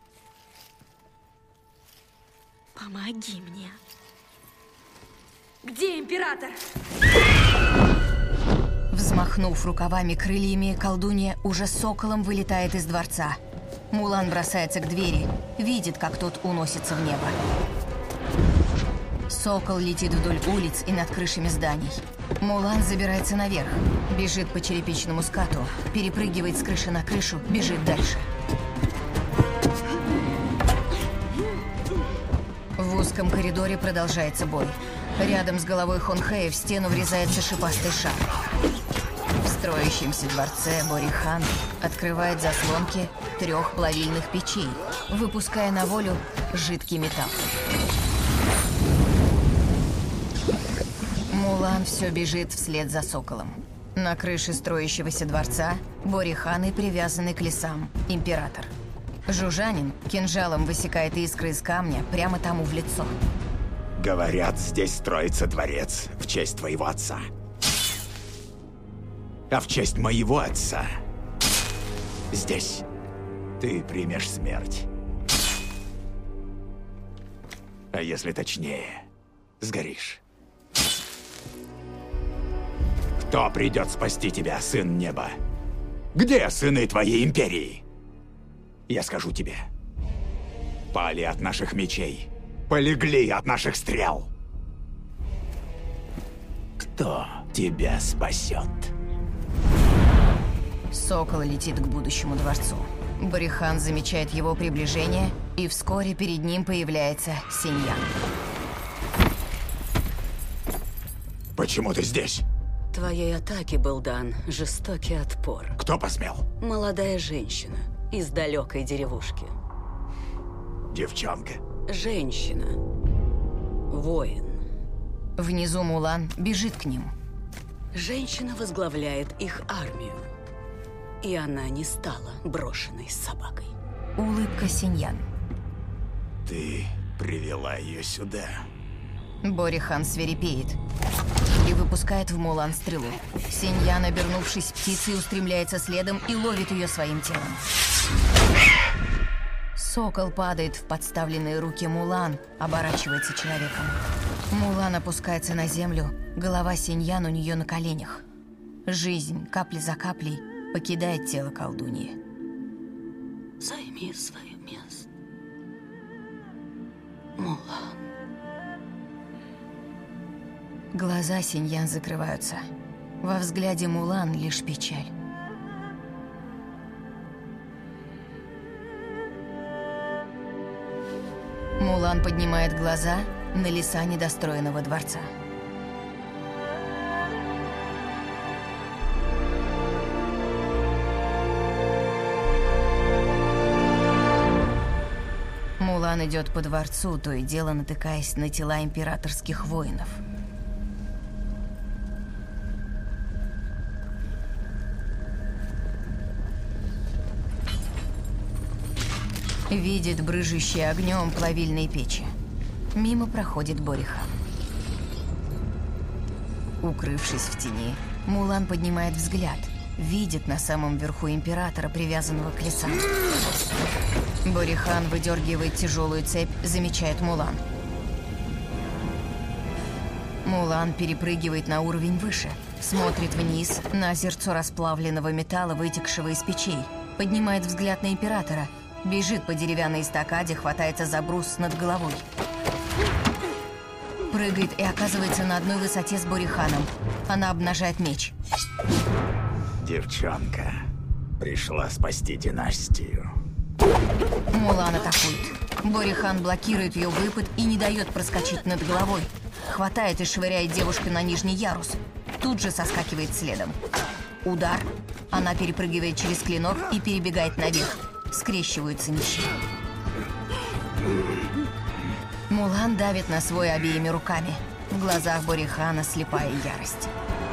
Помоги мне. Где император? Взмахнув рукавами крыльями, колдунья уже соколом вылетает из дворца. Мулан бросается к двери, видит, как тот уносится в небо. Сокол летит вдоль улиц и над крышами зданий. Мулан забирается наверх, бежит по черепичному скату, перепрыгивает с крыши на крышу, бежит дальше. В узком коридоре продолжается бой. Рядом с головой Хон Хэя в стену врезается шипастый шар. В строящемся дворце Борихан открывает заслонки трех плавильных печей, выпуская на волю жидкий металл. Мулан все бежит вслед за соколом. На крыше строящегося дворца Бориханы привязаны к лесам император. Жужанин кинжалом высекает искры из камня прямо тому в лицо. Говорят, здесь строится дворец в честь твоего отца. А в честь моего отца здесь ты примешь смерть. А если точнее, сгоришь. Кто придет спасти тебя, сын неба? Где сыны твоей империи? Я скажу тебе. Пали от наших мечей. Полегли от наших стрел. Кто тебя спасет? Сокол летит к будущему дворцу. Борихан замечает его приближение, и вскоре перед ним появляется Синьян. Почему ты здесь? Твоей атаке был дан жестокий отпор. Кто посмел? Молодая женщина из далекой деревушки. Девчонка. Женщина. Воин. Внизу Мулан бежит к ним. Женщина возглавляет их армию. И она не стала брошенной собакой. Улыбка Синьян. Ты привела ее сюда. Борихан свирепеет и выпускает в Мулан стрелу. Синьян, обернувшись птицей, устремляется следом и ловит ее своим телом. Сокол падает в подставленные руки Мулан, оборачивается человеком. Мулан опускается на землю, голова Синьян у нее на коленях. Жизнь, капля за каплей, покидает тело колдуньи. Займи свое место. Мулан. Глаза Синьян закрываются. Во взгляде Мулан лишь печаль. Мулан поднимает глаза на леса недостроенного дворца. Мулан идет по дворцу, то и дело натыкаясь на тела императорских воинов. Видит брыжущие огнем плавильные печи. Мимо проходит Борихан. Укрывшись в тени, Мулан поднимает взгляд. Видит на самом верху императора, привязанного к лесам. Борихан выдергивает тяжелую цепь, замечает Мулан. Мулан перепрыгивает на уровень выше, смотрит вниз на озерцо расплавленного металла, вытекшего из печей, поднимает взгляд на императора, бежит по деревянной эстакаде, хватается за брус над головой. Прыгает и оказывается на одной высоте с Бориханом. Она обнажает меч. Девчонка пришла спасти династию. Мулан атакует. Борихан блокирует ее выпад и не дает проскочить над головой. Хватает и швыряет девушку на нижний ярус. Тут же соскакивает следом. Удар. Она перепрыгивает через клинок и перебегает наверх. Скрещиваются мечи. Мулан давит на свой обеими руками. В глазах Борихана слепая ярость.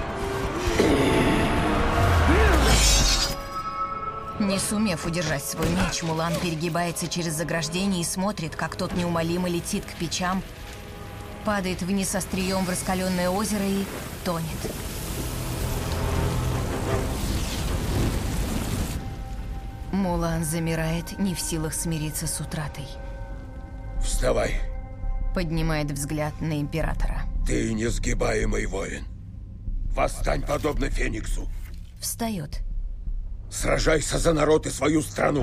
Не сумев удержать свой меч, Мулан перегибается через заграждение и смотрит, как тот неумолимо летит к печам, падает вниз острием в раскаленное озеро и тонет. Мулан замирает, не в силах смириться с утратой. Вставай. Поднимает взгляд на императора. Ты несгибаемый воин. Восстань подобно Фениксу. Встает. Сражайся за народ и свою страну.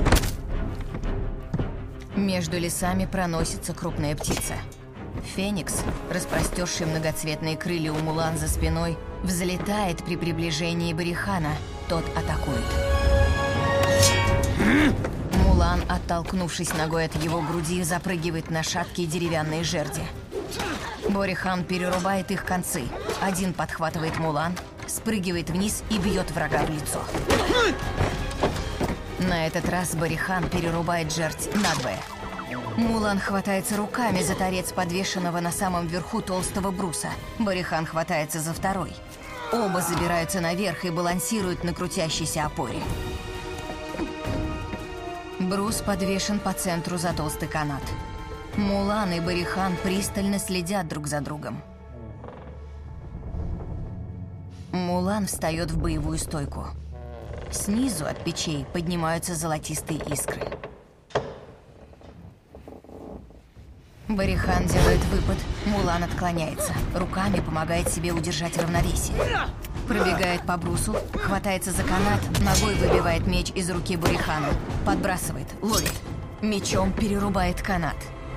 Между лесами проносится крупная птица. Феникс, распростерший многоцветные крылья у Мулан за спиной, взлетает при приближении Борихана. Тот атакует. Мулан, оттолкнувшись ногой от его груди, запрыгивает на шаткие деревянные жерди. Борихан перерубает их концы. Один подхватывает Мулан, спрыгивает вниз и бьет врага в лицо. На этот раз Борихан перерубает жердь надвое. Мулан хватается руками за торец подвешенного на самом верху толстого бруса. Борихан хватается за второй. Оба забираются наверх и балансируют на крутящейся опоре. Брус подвешен по центру за толстый канат. Мулан и Борихан пристально следят друг за другом. Мулан встает в боевую стойку. Снизу от печей поднимаются золотистые искры. Борихан делает выпад, Мулан отклоняется. Руками помогает себе удержать равновесие. Пробегает по брусу, хватается за канат, ногой выбивает меч из руки Борихана. Подбрасывает, ловит. Мечом перерубает канат.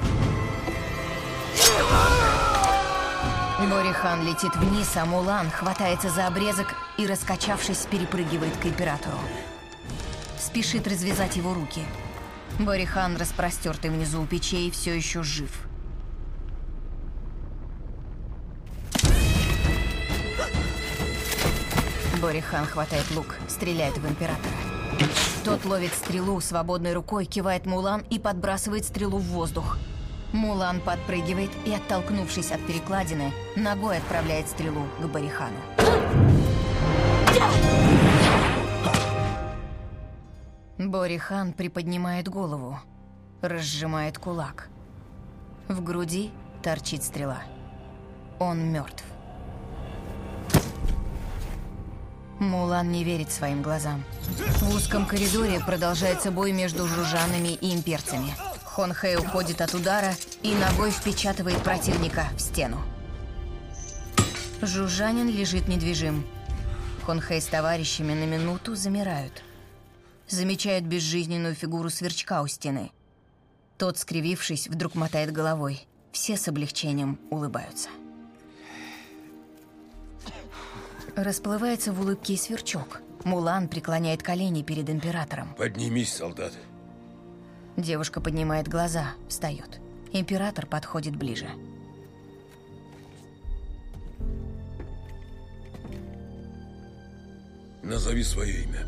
Борихан летит вниз, а Мулан хватается за обрезок и, раскачавшись, перепрыгивает к императору. Спешит развязать его руки. Борихан, распростертый внизу у печей, все еще жив. Борихан хватает лук, стреляет в императора. Тот ловит стрелу свободной рукой, кивает Мулан и подбрасывает стрелу в воздух. Мулан подпрыгивает и, оттолкнувшись от перекладины, ногой отправляет стрелу к Борихану. Борихан приподнимает голову, разжимает кулак. В груди торчит стрела. Он мертв. Мулан не верит своим глазам. В узком коридоре продолжается бой между жужжанами и имперцами. Хон Хэй уходит от удара и ногой впечатывает противника в стену. Жужжанин лежит недвижим. Хон Хэй с товарищами на минуту замирают. Замечают безжизненную фигуру сверчка у стены. Тот, скривившись, вдруг мотает головой. Все с облегчением улыбаются. Расплывается в улыбке и сверчок. Мулан преклоняет колени перед императором. Поднимись, солдат. Девушка поднимает глаза, встает. Император подходит ближе. Назови свое имя.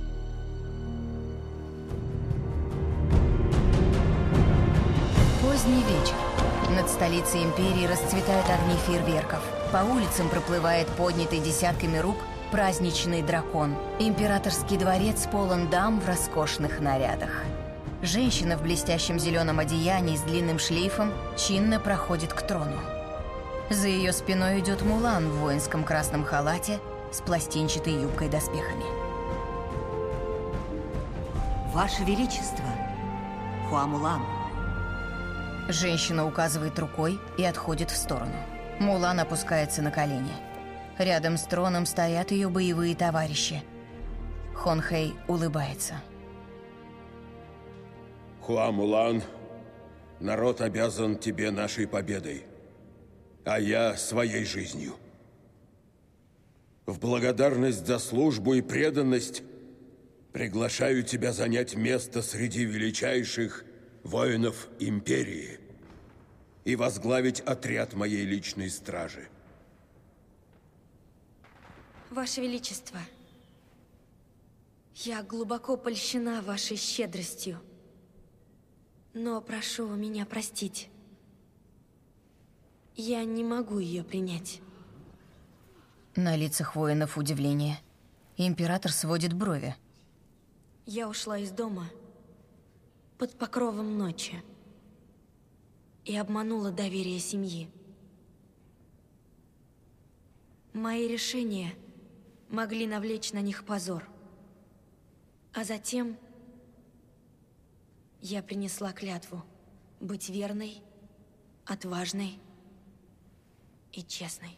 Поздний вечер. Над столицей империи расцветают огни фейерверков. По улицам проплывает поднятый десятками рук праздничный дракон. Императорский дворец полон дам в роскошных нарядах. Женщина в блестящем зеленом одеянии с длинным шлейфом чинно проходит к трону. За ее спиной идет Мулан в воинском красном халате с пластинчатой юбкой-доспехами. Ваше Величество, Хуамулан. Женщина указывает рукой и отходит в сторону. Мулан опускается на колени. Рядом с троном стоят ее боевые товарищи. Хонхэй улыбается. Хуамулан, народ обязан тебе нашей победой, а я своей жизнью. В благодарность за службу и преданность приглашаю тебя занять место среди величайших воинов империи и возглавить отряд моей личной стражи. Ваше Величество, я глубоко польщена вашей щедростью, но прошу меня простить. Я не могу ее принять. На лицах воинов удивление. Император сводит брови. Я ушла из дома под покровом ночи и обманула доверие семьи. Мои решения могли навлечь на них позор. А затем я принесла клятву быть верной, отважной и честной.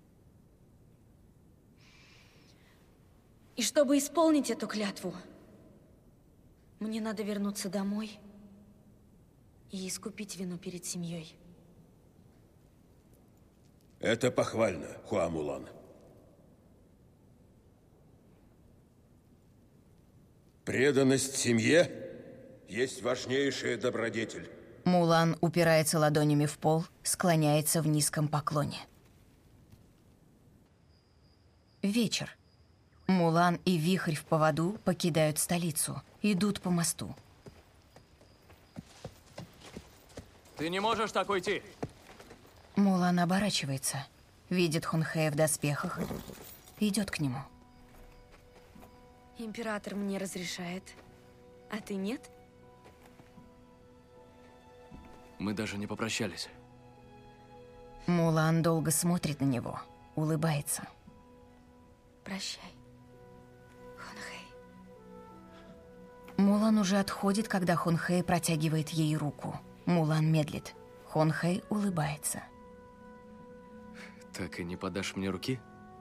И чтобы исполнить эту клятву, мне надо вернуться домой и искупить вину перед семьей. Это похвально, Хуамулан. Преданность семье есть важнейшая добродетель. Мулан упирается ладонями в пол, склоняется в низком поклоне. Вечер. Мулан и Вихрь в поводу покидают столицу, идут по мосту. Ты не можешь так уйти. Мулан оборачивается, видит Хонхэя в доспехах, идет к нему. Император мне разрешает, а ты нет? Мы даже не попрощались. Мулан долго смотрит на него, улыбается. Прощай, Хонхэй. Мулан уже отходит, когда Хонхэй протягивает ей руку. Мулан медлит. Хонхэй улыбается. Так и не подашь мне руки?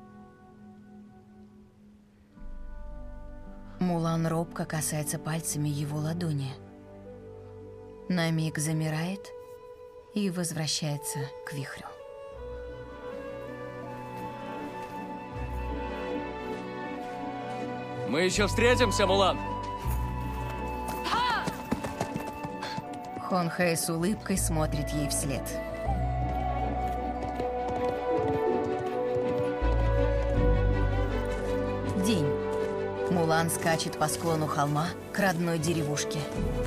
Мулан робко касается пальцами его ладони. На миг замирает и возвращается к Вихрю. Мы еще встретимся, Мулан! Хонхэй с улыбкой смотрит ей вслед. День. Мулан скачет по склону холма к родной деревушке.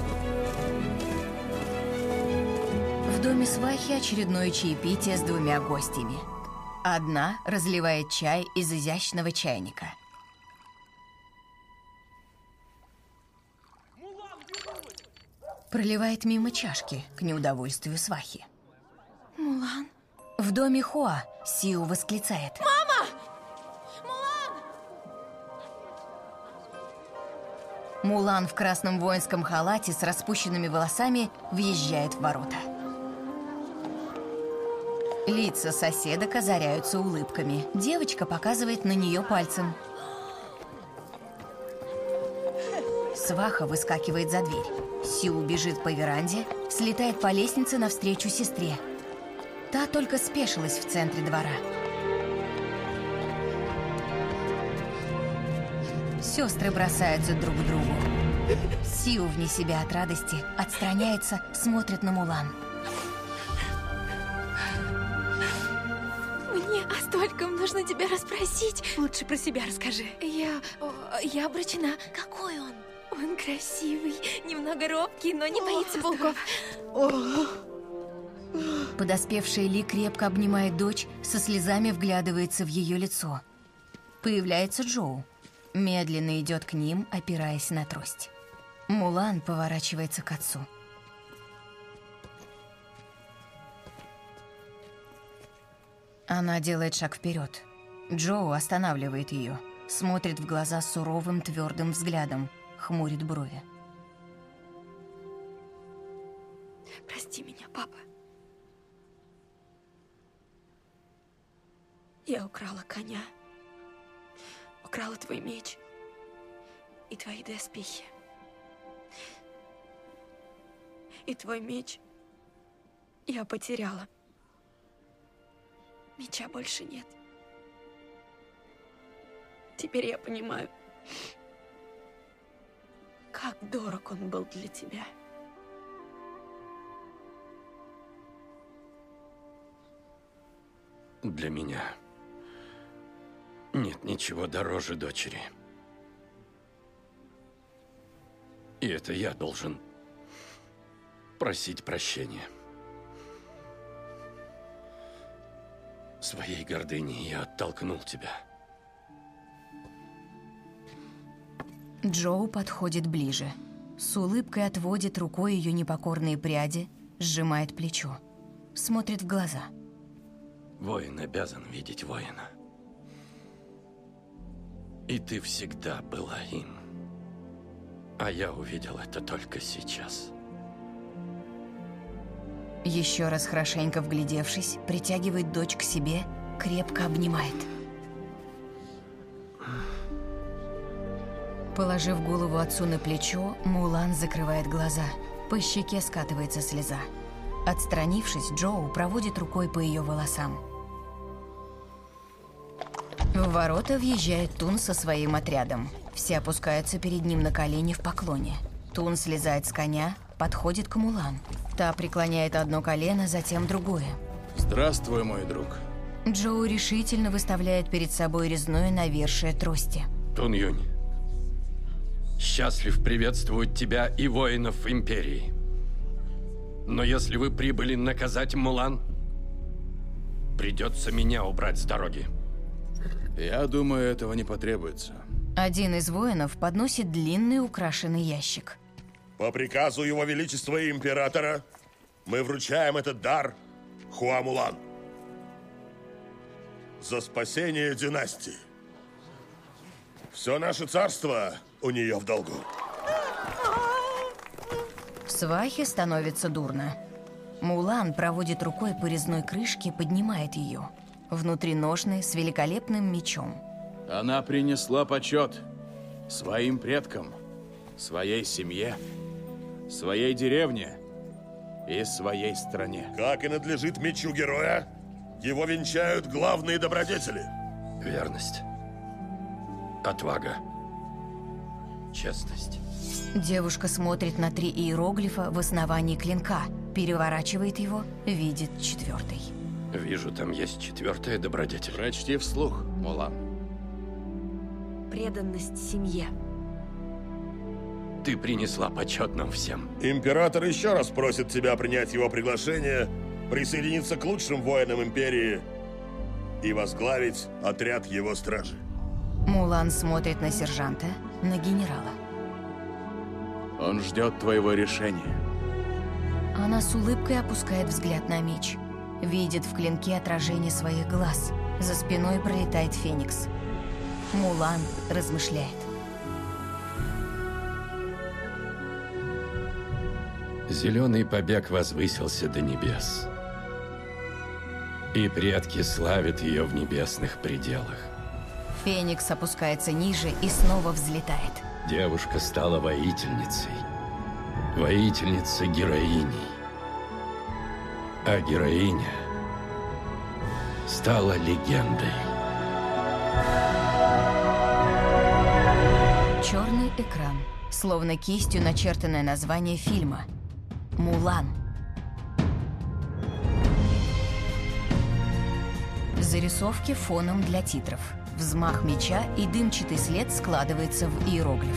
В доме свахи очередное чаепитие с двумя гостями. Одна разливает чай из изящного чайника. Проливает мимо чашки, к неудовольствию свахи. Мулан. В доме Хуа Сиу восклицает. Мама! Мулан в красном воинском халате с распущенными волосами въезжает в ворота. Лица соседок озаряются улыбками. Девочка показывает на нее пальцем. Сваха выскакивает за дверь. Сиу бежит по веранде, слетает по лестнице навстречу сестре. Та только спешилась в центре двора. Сестры бросаются друг к другу. Сиу вне себя от радости отстраняется, смотрит на Мулан. Мне о стольком нужно тебя расспросить. Лучше про себя расскажи. Я... о, я обручена. Какой он? Он красивый, немного робкий, но не боится пауков. Подоспевшая Ли крепко обнимает дочь, со слезами вглядывается в ее лицо. Появляется Джоу. Медленно идет к ним, опираясь на трость. Мулан поворачивается к отцу. Она делает шаг вперед. Джоу останавливает ее, смотрит в глаза суровым, твердым взглядом, хмурит брови. Прости меня, папа. Я украла коня, украла твой меч и твои доспехи. И твой меч я потеряла. Меча больше нет. Теперь я понимаю, как дорог он был для тебя. Для меня нет ничего дороже дочери. И это я должен просить прощения. Своей гордыней я оттолкнул тебя. Джоу подходит ближе. С улыбкой отводит рукой ее непокорные пряди, сжимает плечо. Смотрит в глаза. Воин обязан видеть воина. И ты всегда была им. А я увидел это только сейчас. Еще раз хорошенько вглядевшись, притягивает дочь к себе, крепко обнимает. Положив голову отцу на плечо, Мулан закрывает глаза. По щеке скатывается слеза. Отстранившись, Джоу проводит рукой по ее волосам. В ворота въезжает Тун со своим отрядом. Все опускаются перед ним на колени в поклоне. Тун слезает с коня, подходит к Мулан. Та преклоняет одно колено, затем другое. Здравствуй, мой друг. Джоу решительно выставляет перед собой резное навершие трости. Тун Юнь, счастлив приветствовать тебя и воинов Империи. Но если вы прибыли наказать Мулан, придется меня убрать с дороги. Я думаю, этого не потребуется. Один из воинов подносит длинный украшенный ящик. По приказу Его Величества и Императора мы вручаем этот дар Хуа Мулан за спасение династии. Все наше царство у нее в долгу. Свахе становится дурно. Мулан проводит рукой по резной крышке, поднимает ее. Внутри ножны с великолепным мечом. Она принесла почет своим предкам, своей семье, своей деревне и своей стране. Как и надлежит мечу героя, его венчают главные добродетели. Верность, отвага, честность. Девушка смотрит на три иероглифа в основании клинка, переворачивает его, видит четвертый. Вижу, там есть четвертая добродетель. Прочти вслух, Мулан. Преданность семье. Ты принесла почет нам всем. Император еще раз просит тебя принять его приглашение, присоединиться к лучшим воинам Империи и возглавить отряд его стражи. Мулан смотрит на сержанта, на генерала. Он ждет твоего решения. Она с улыбкой опускает взгляд на меч. Видит в клинке отражение своих глаз. За спиной пролетает Феникс. Мулан размышляет. Зеленый побег возвысился до небес. И предки славят ее в небесных пределах. Феникс опускается ниже и снова взлетает. Девушка стала воительницей. Воительница-героиней. А героиня стала легендой. Черный экран, словно кистью начертанное название фильма. «Мулан». Зарисовки фоном для титров. Взмах меча и дымчатый след складывается в иероглиф.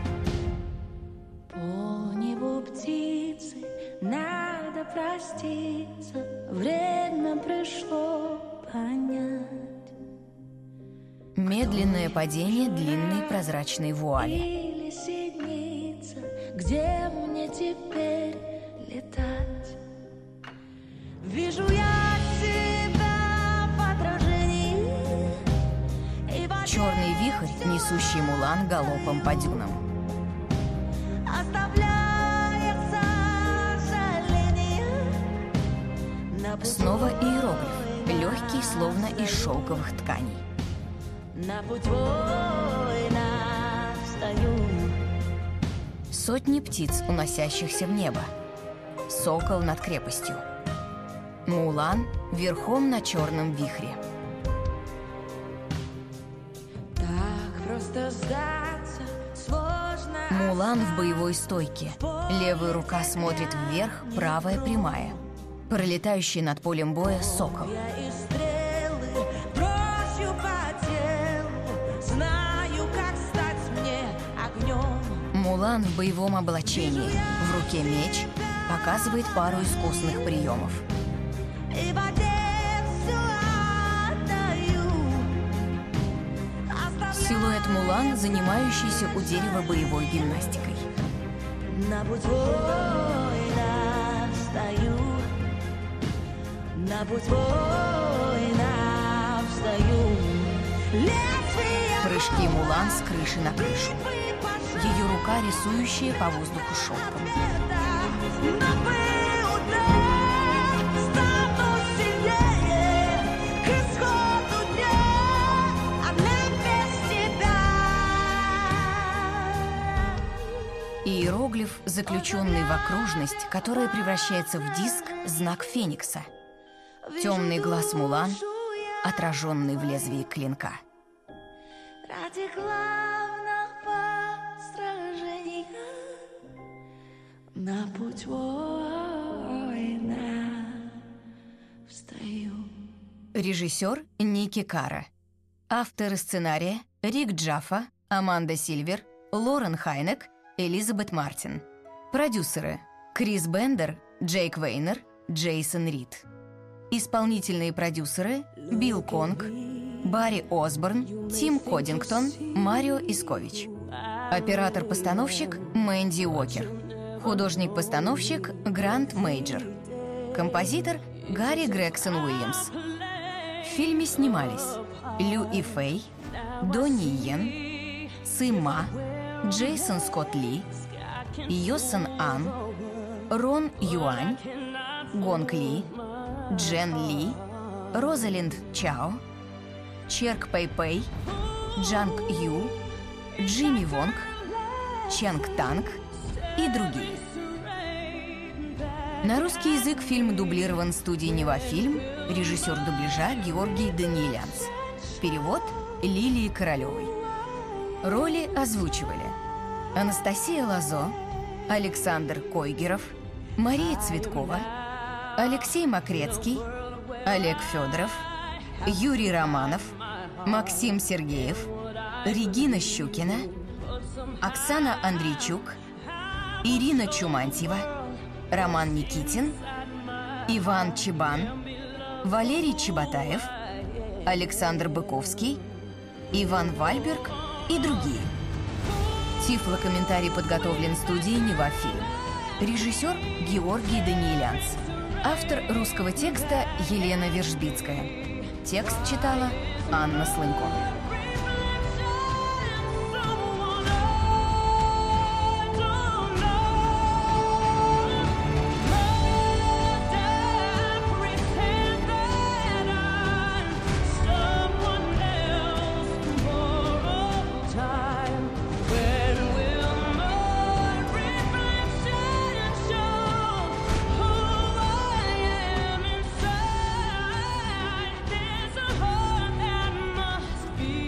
По небу птицы, надо проститься, время пришло понять. Медленное падение длинной прозрачной вуали. Или седмица, где мне теперь летать? Вижу я себя в отражении. Черный вихрь, несущий Мулан галопом по дюнам. Оставляя сожаление. Снова иероглиф, легкий, словно из шелковых тканей. На путь воина встаю. Сотни птиц, уносящихся в небо. Сокол над крепостью. Мулан верхом на черном вихре. Так просто сдаться сложно. Мулан в боевой стойке. Левая рука смотрит вверх, правая прямая. Пролетающий над полем боя сокол. Я и стрелы брошью по телу. Знаю, как стать мне огнем. Мулан в боевом облачении. В руке меч. Показывает пару искусных приемов. И в воде всё отдаю. Силуэт Мулан, занимающийся у дерева боевой гимнастикой. На путь воина встаю. На путь воина встаю. Лезвие Прыжки Мулан с крыши на крышу. Ее рука, рисующая по воздуху шелком. новый удар. Стану сильнее к исходу дня. Она без тебя. Иероглиф, заключенный в окружность, которая превращается в диск, знак Феникса. Темный глаз Мулан, отраженный в лезвии клинка. Ради главного сражения на путь воина встаю. Режиссер Ники Кара. Авторы сценария Рик Джаффа, Аманда Сильвер, Лорен Хайнек, Элизабет Мартин. Продюсеры Крис Бендер, Джейк Вейнер, Джейсон Рид. Исполнительные продюсеры Билл Конг, Барри Осборн, Тим Кодингтон, Марио Искович. Оператор-постановщик Мэнди Уокер. Художник-постановщик Грант Мейджор. Композитор Гарри Грегсон Уильямс. В фильме снимались Лю И Фэй, Донни Йен, Сыма, Джейсон Скотт Ли, Йосон Ан, Рон Юань, Гонг Ли, Джен Ли, Розалинд Чао, Черк Пэй Пэй, Джанг Ю, Джимми Вонг, Ченг Танг и другие. На русский язык фильм дублирован студией «Невафильм», режиссер дубляжа Георгий Даниэлянс. Перевод Лилии Королевой. Роли озвучивали Анастасия Лазо, Александр Койгеров, Мария Цветкова, Алексей Макрецкий, Олег Федоров, Юрий Романов, Максим Сергеев, Регина Щукина, Оксана Андрейчук, Ирина Чумантьева, Роман Никитин, Иван Чебан, Валерий Чеботаев, Александр Быковский, Иван Вальберг и другие. Тифлокомментарий подготовлен студией «Невафильм». Режиссер Георгий Даниэлянс. Автор русского текста Елена Вержбицкая. Текст читала Анна Слынько. Be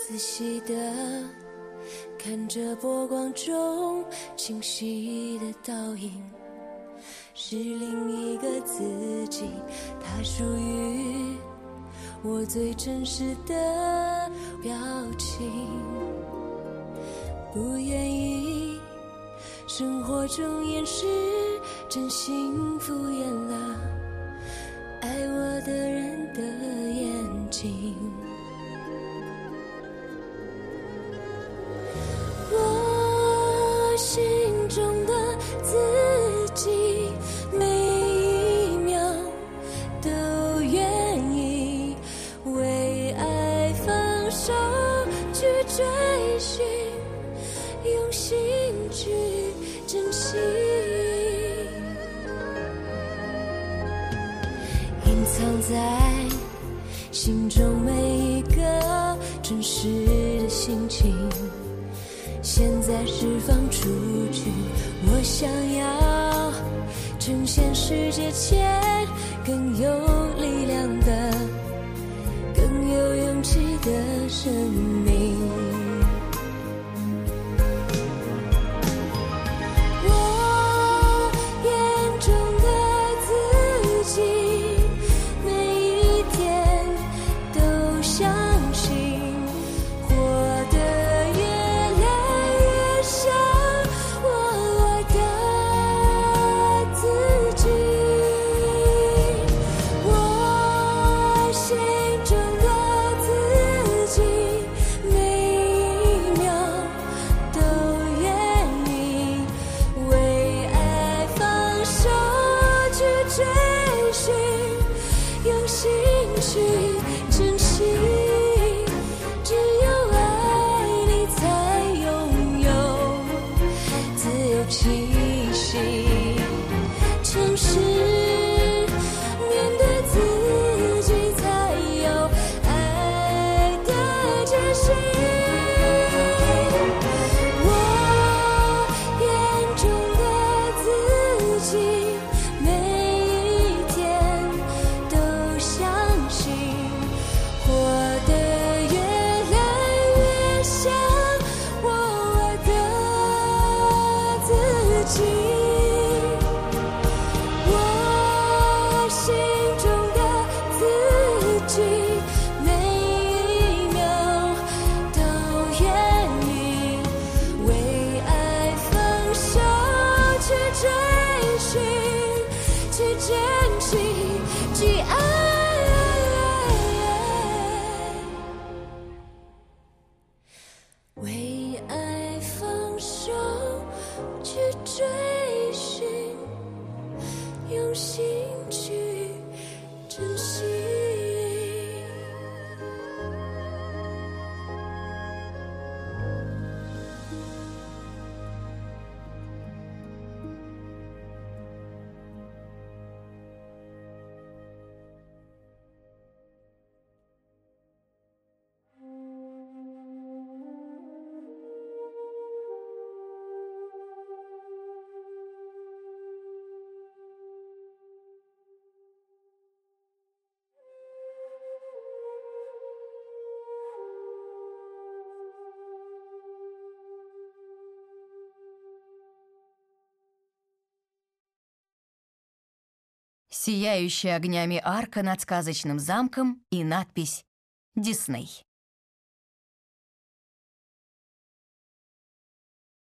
仔细地看着波光中清晰的倒影，是另一个自己，它属于我最真实的表情。不愿意生活中掩饰真心，敷衍了爱我的人的眼睛。我心中的自己，每一秒都愿意为爱放手去追寻，用心去珍惜。隐藏在心中每一个真实的心情，现在释放出去。我想要呈现世界前更有力量的、更有勇气的生命。我眼中的自己，每一天都相信活得越来越像我爱的自己。我心中的自己，每一秒都愿意为爱放手去追寻，用心去珍惜。只有爱你才拥有自由气息，诚实面对自己才有爱的决心。我眼中的自己，每一天都相信活得越来越像我爱的自己。我心中的自己，每一秒都愿意为爱放手去追寻，去珍惜，去爱。为爱放手去追寻，用心去珍惜。 Сияющая огнями арка над сказочным замком и надпись «Дисней».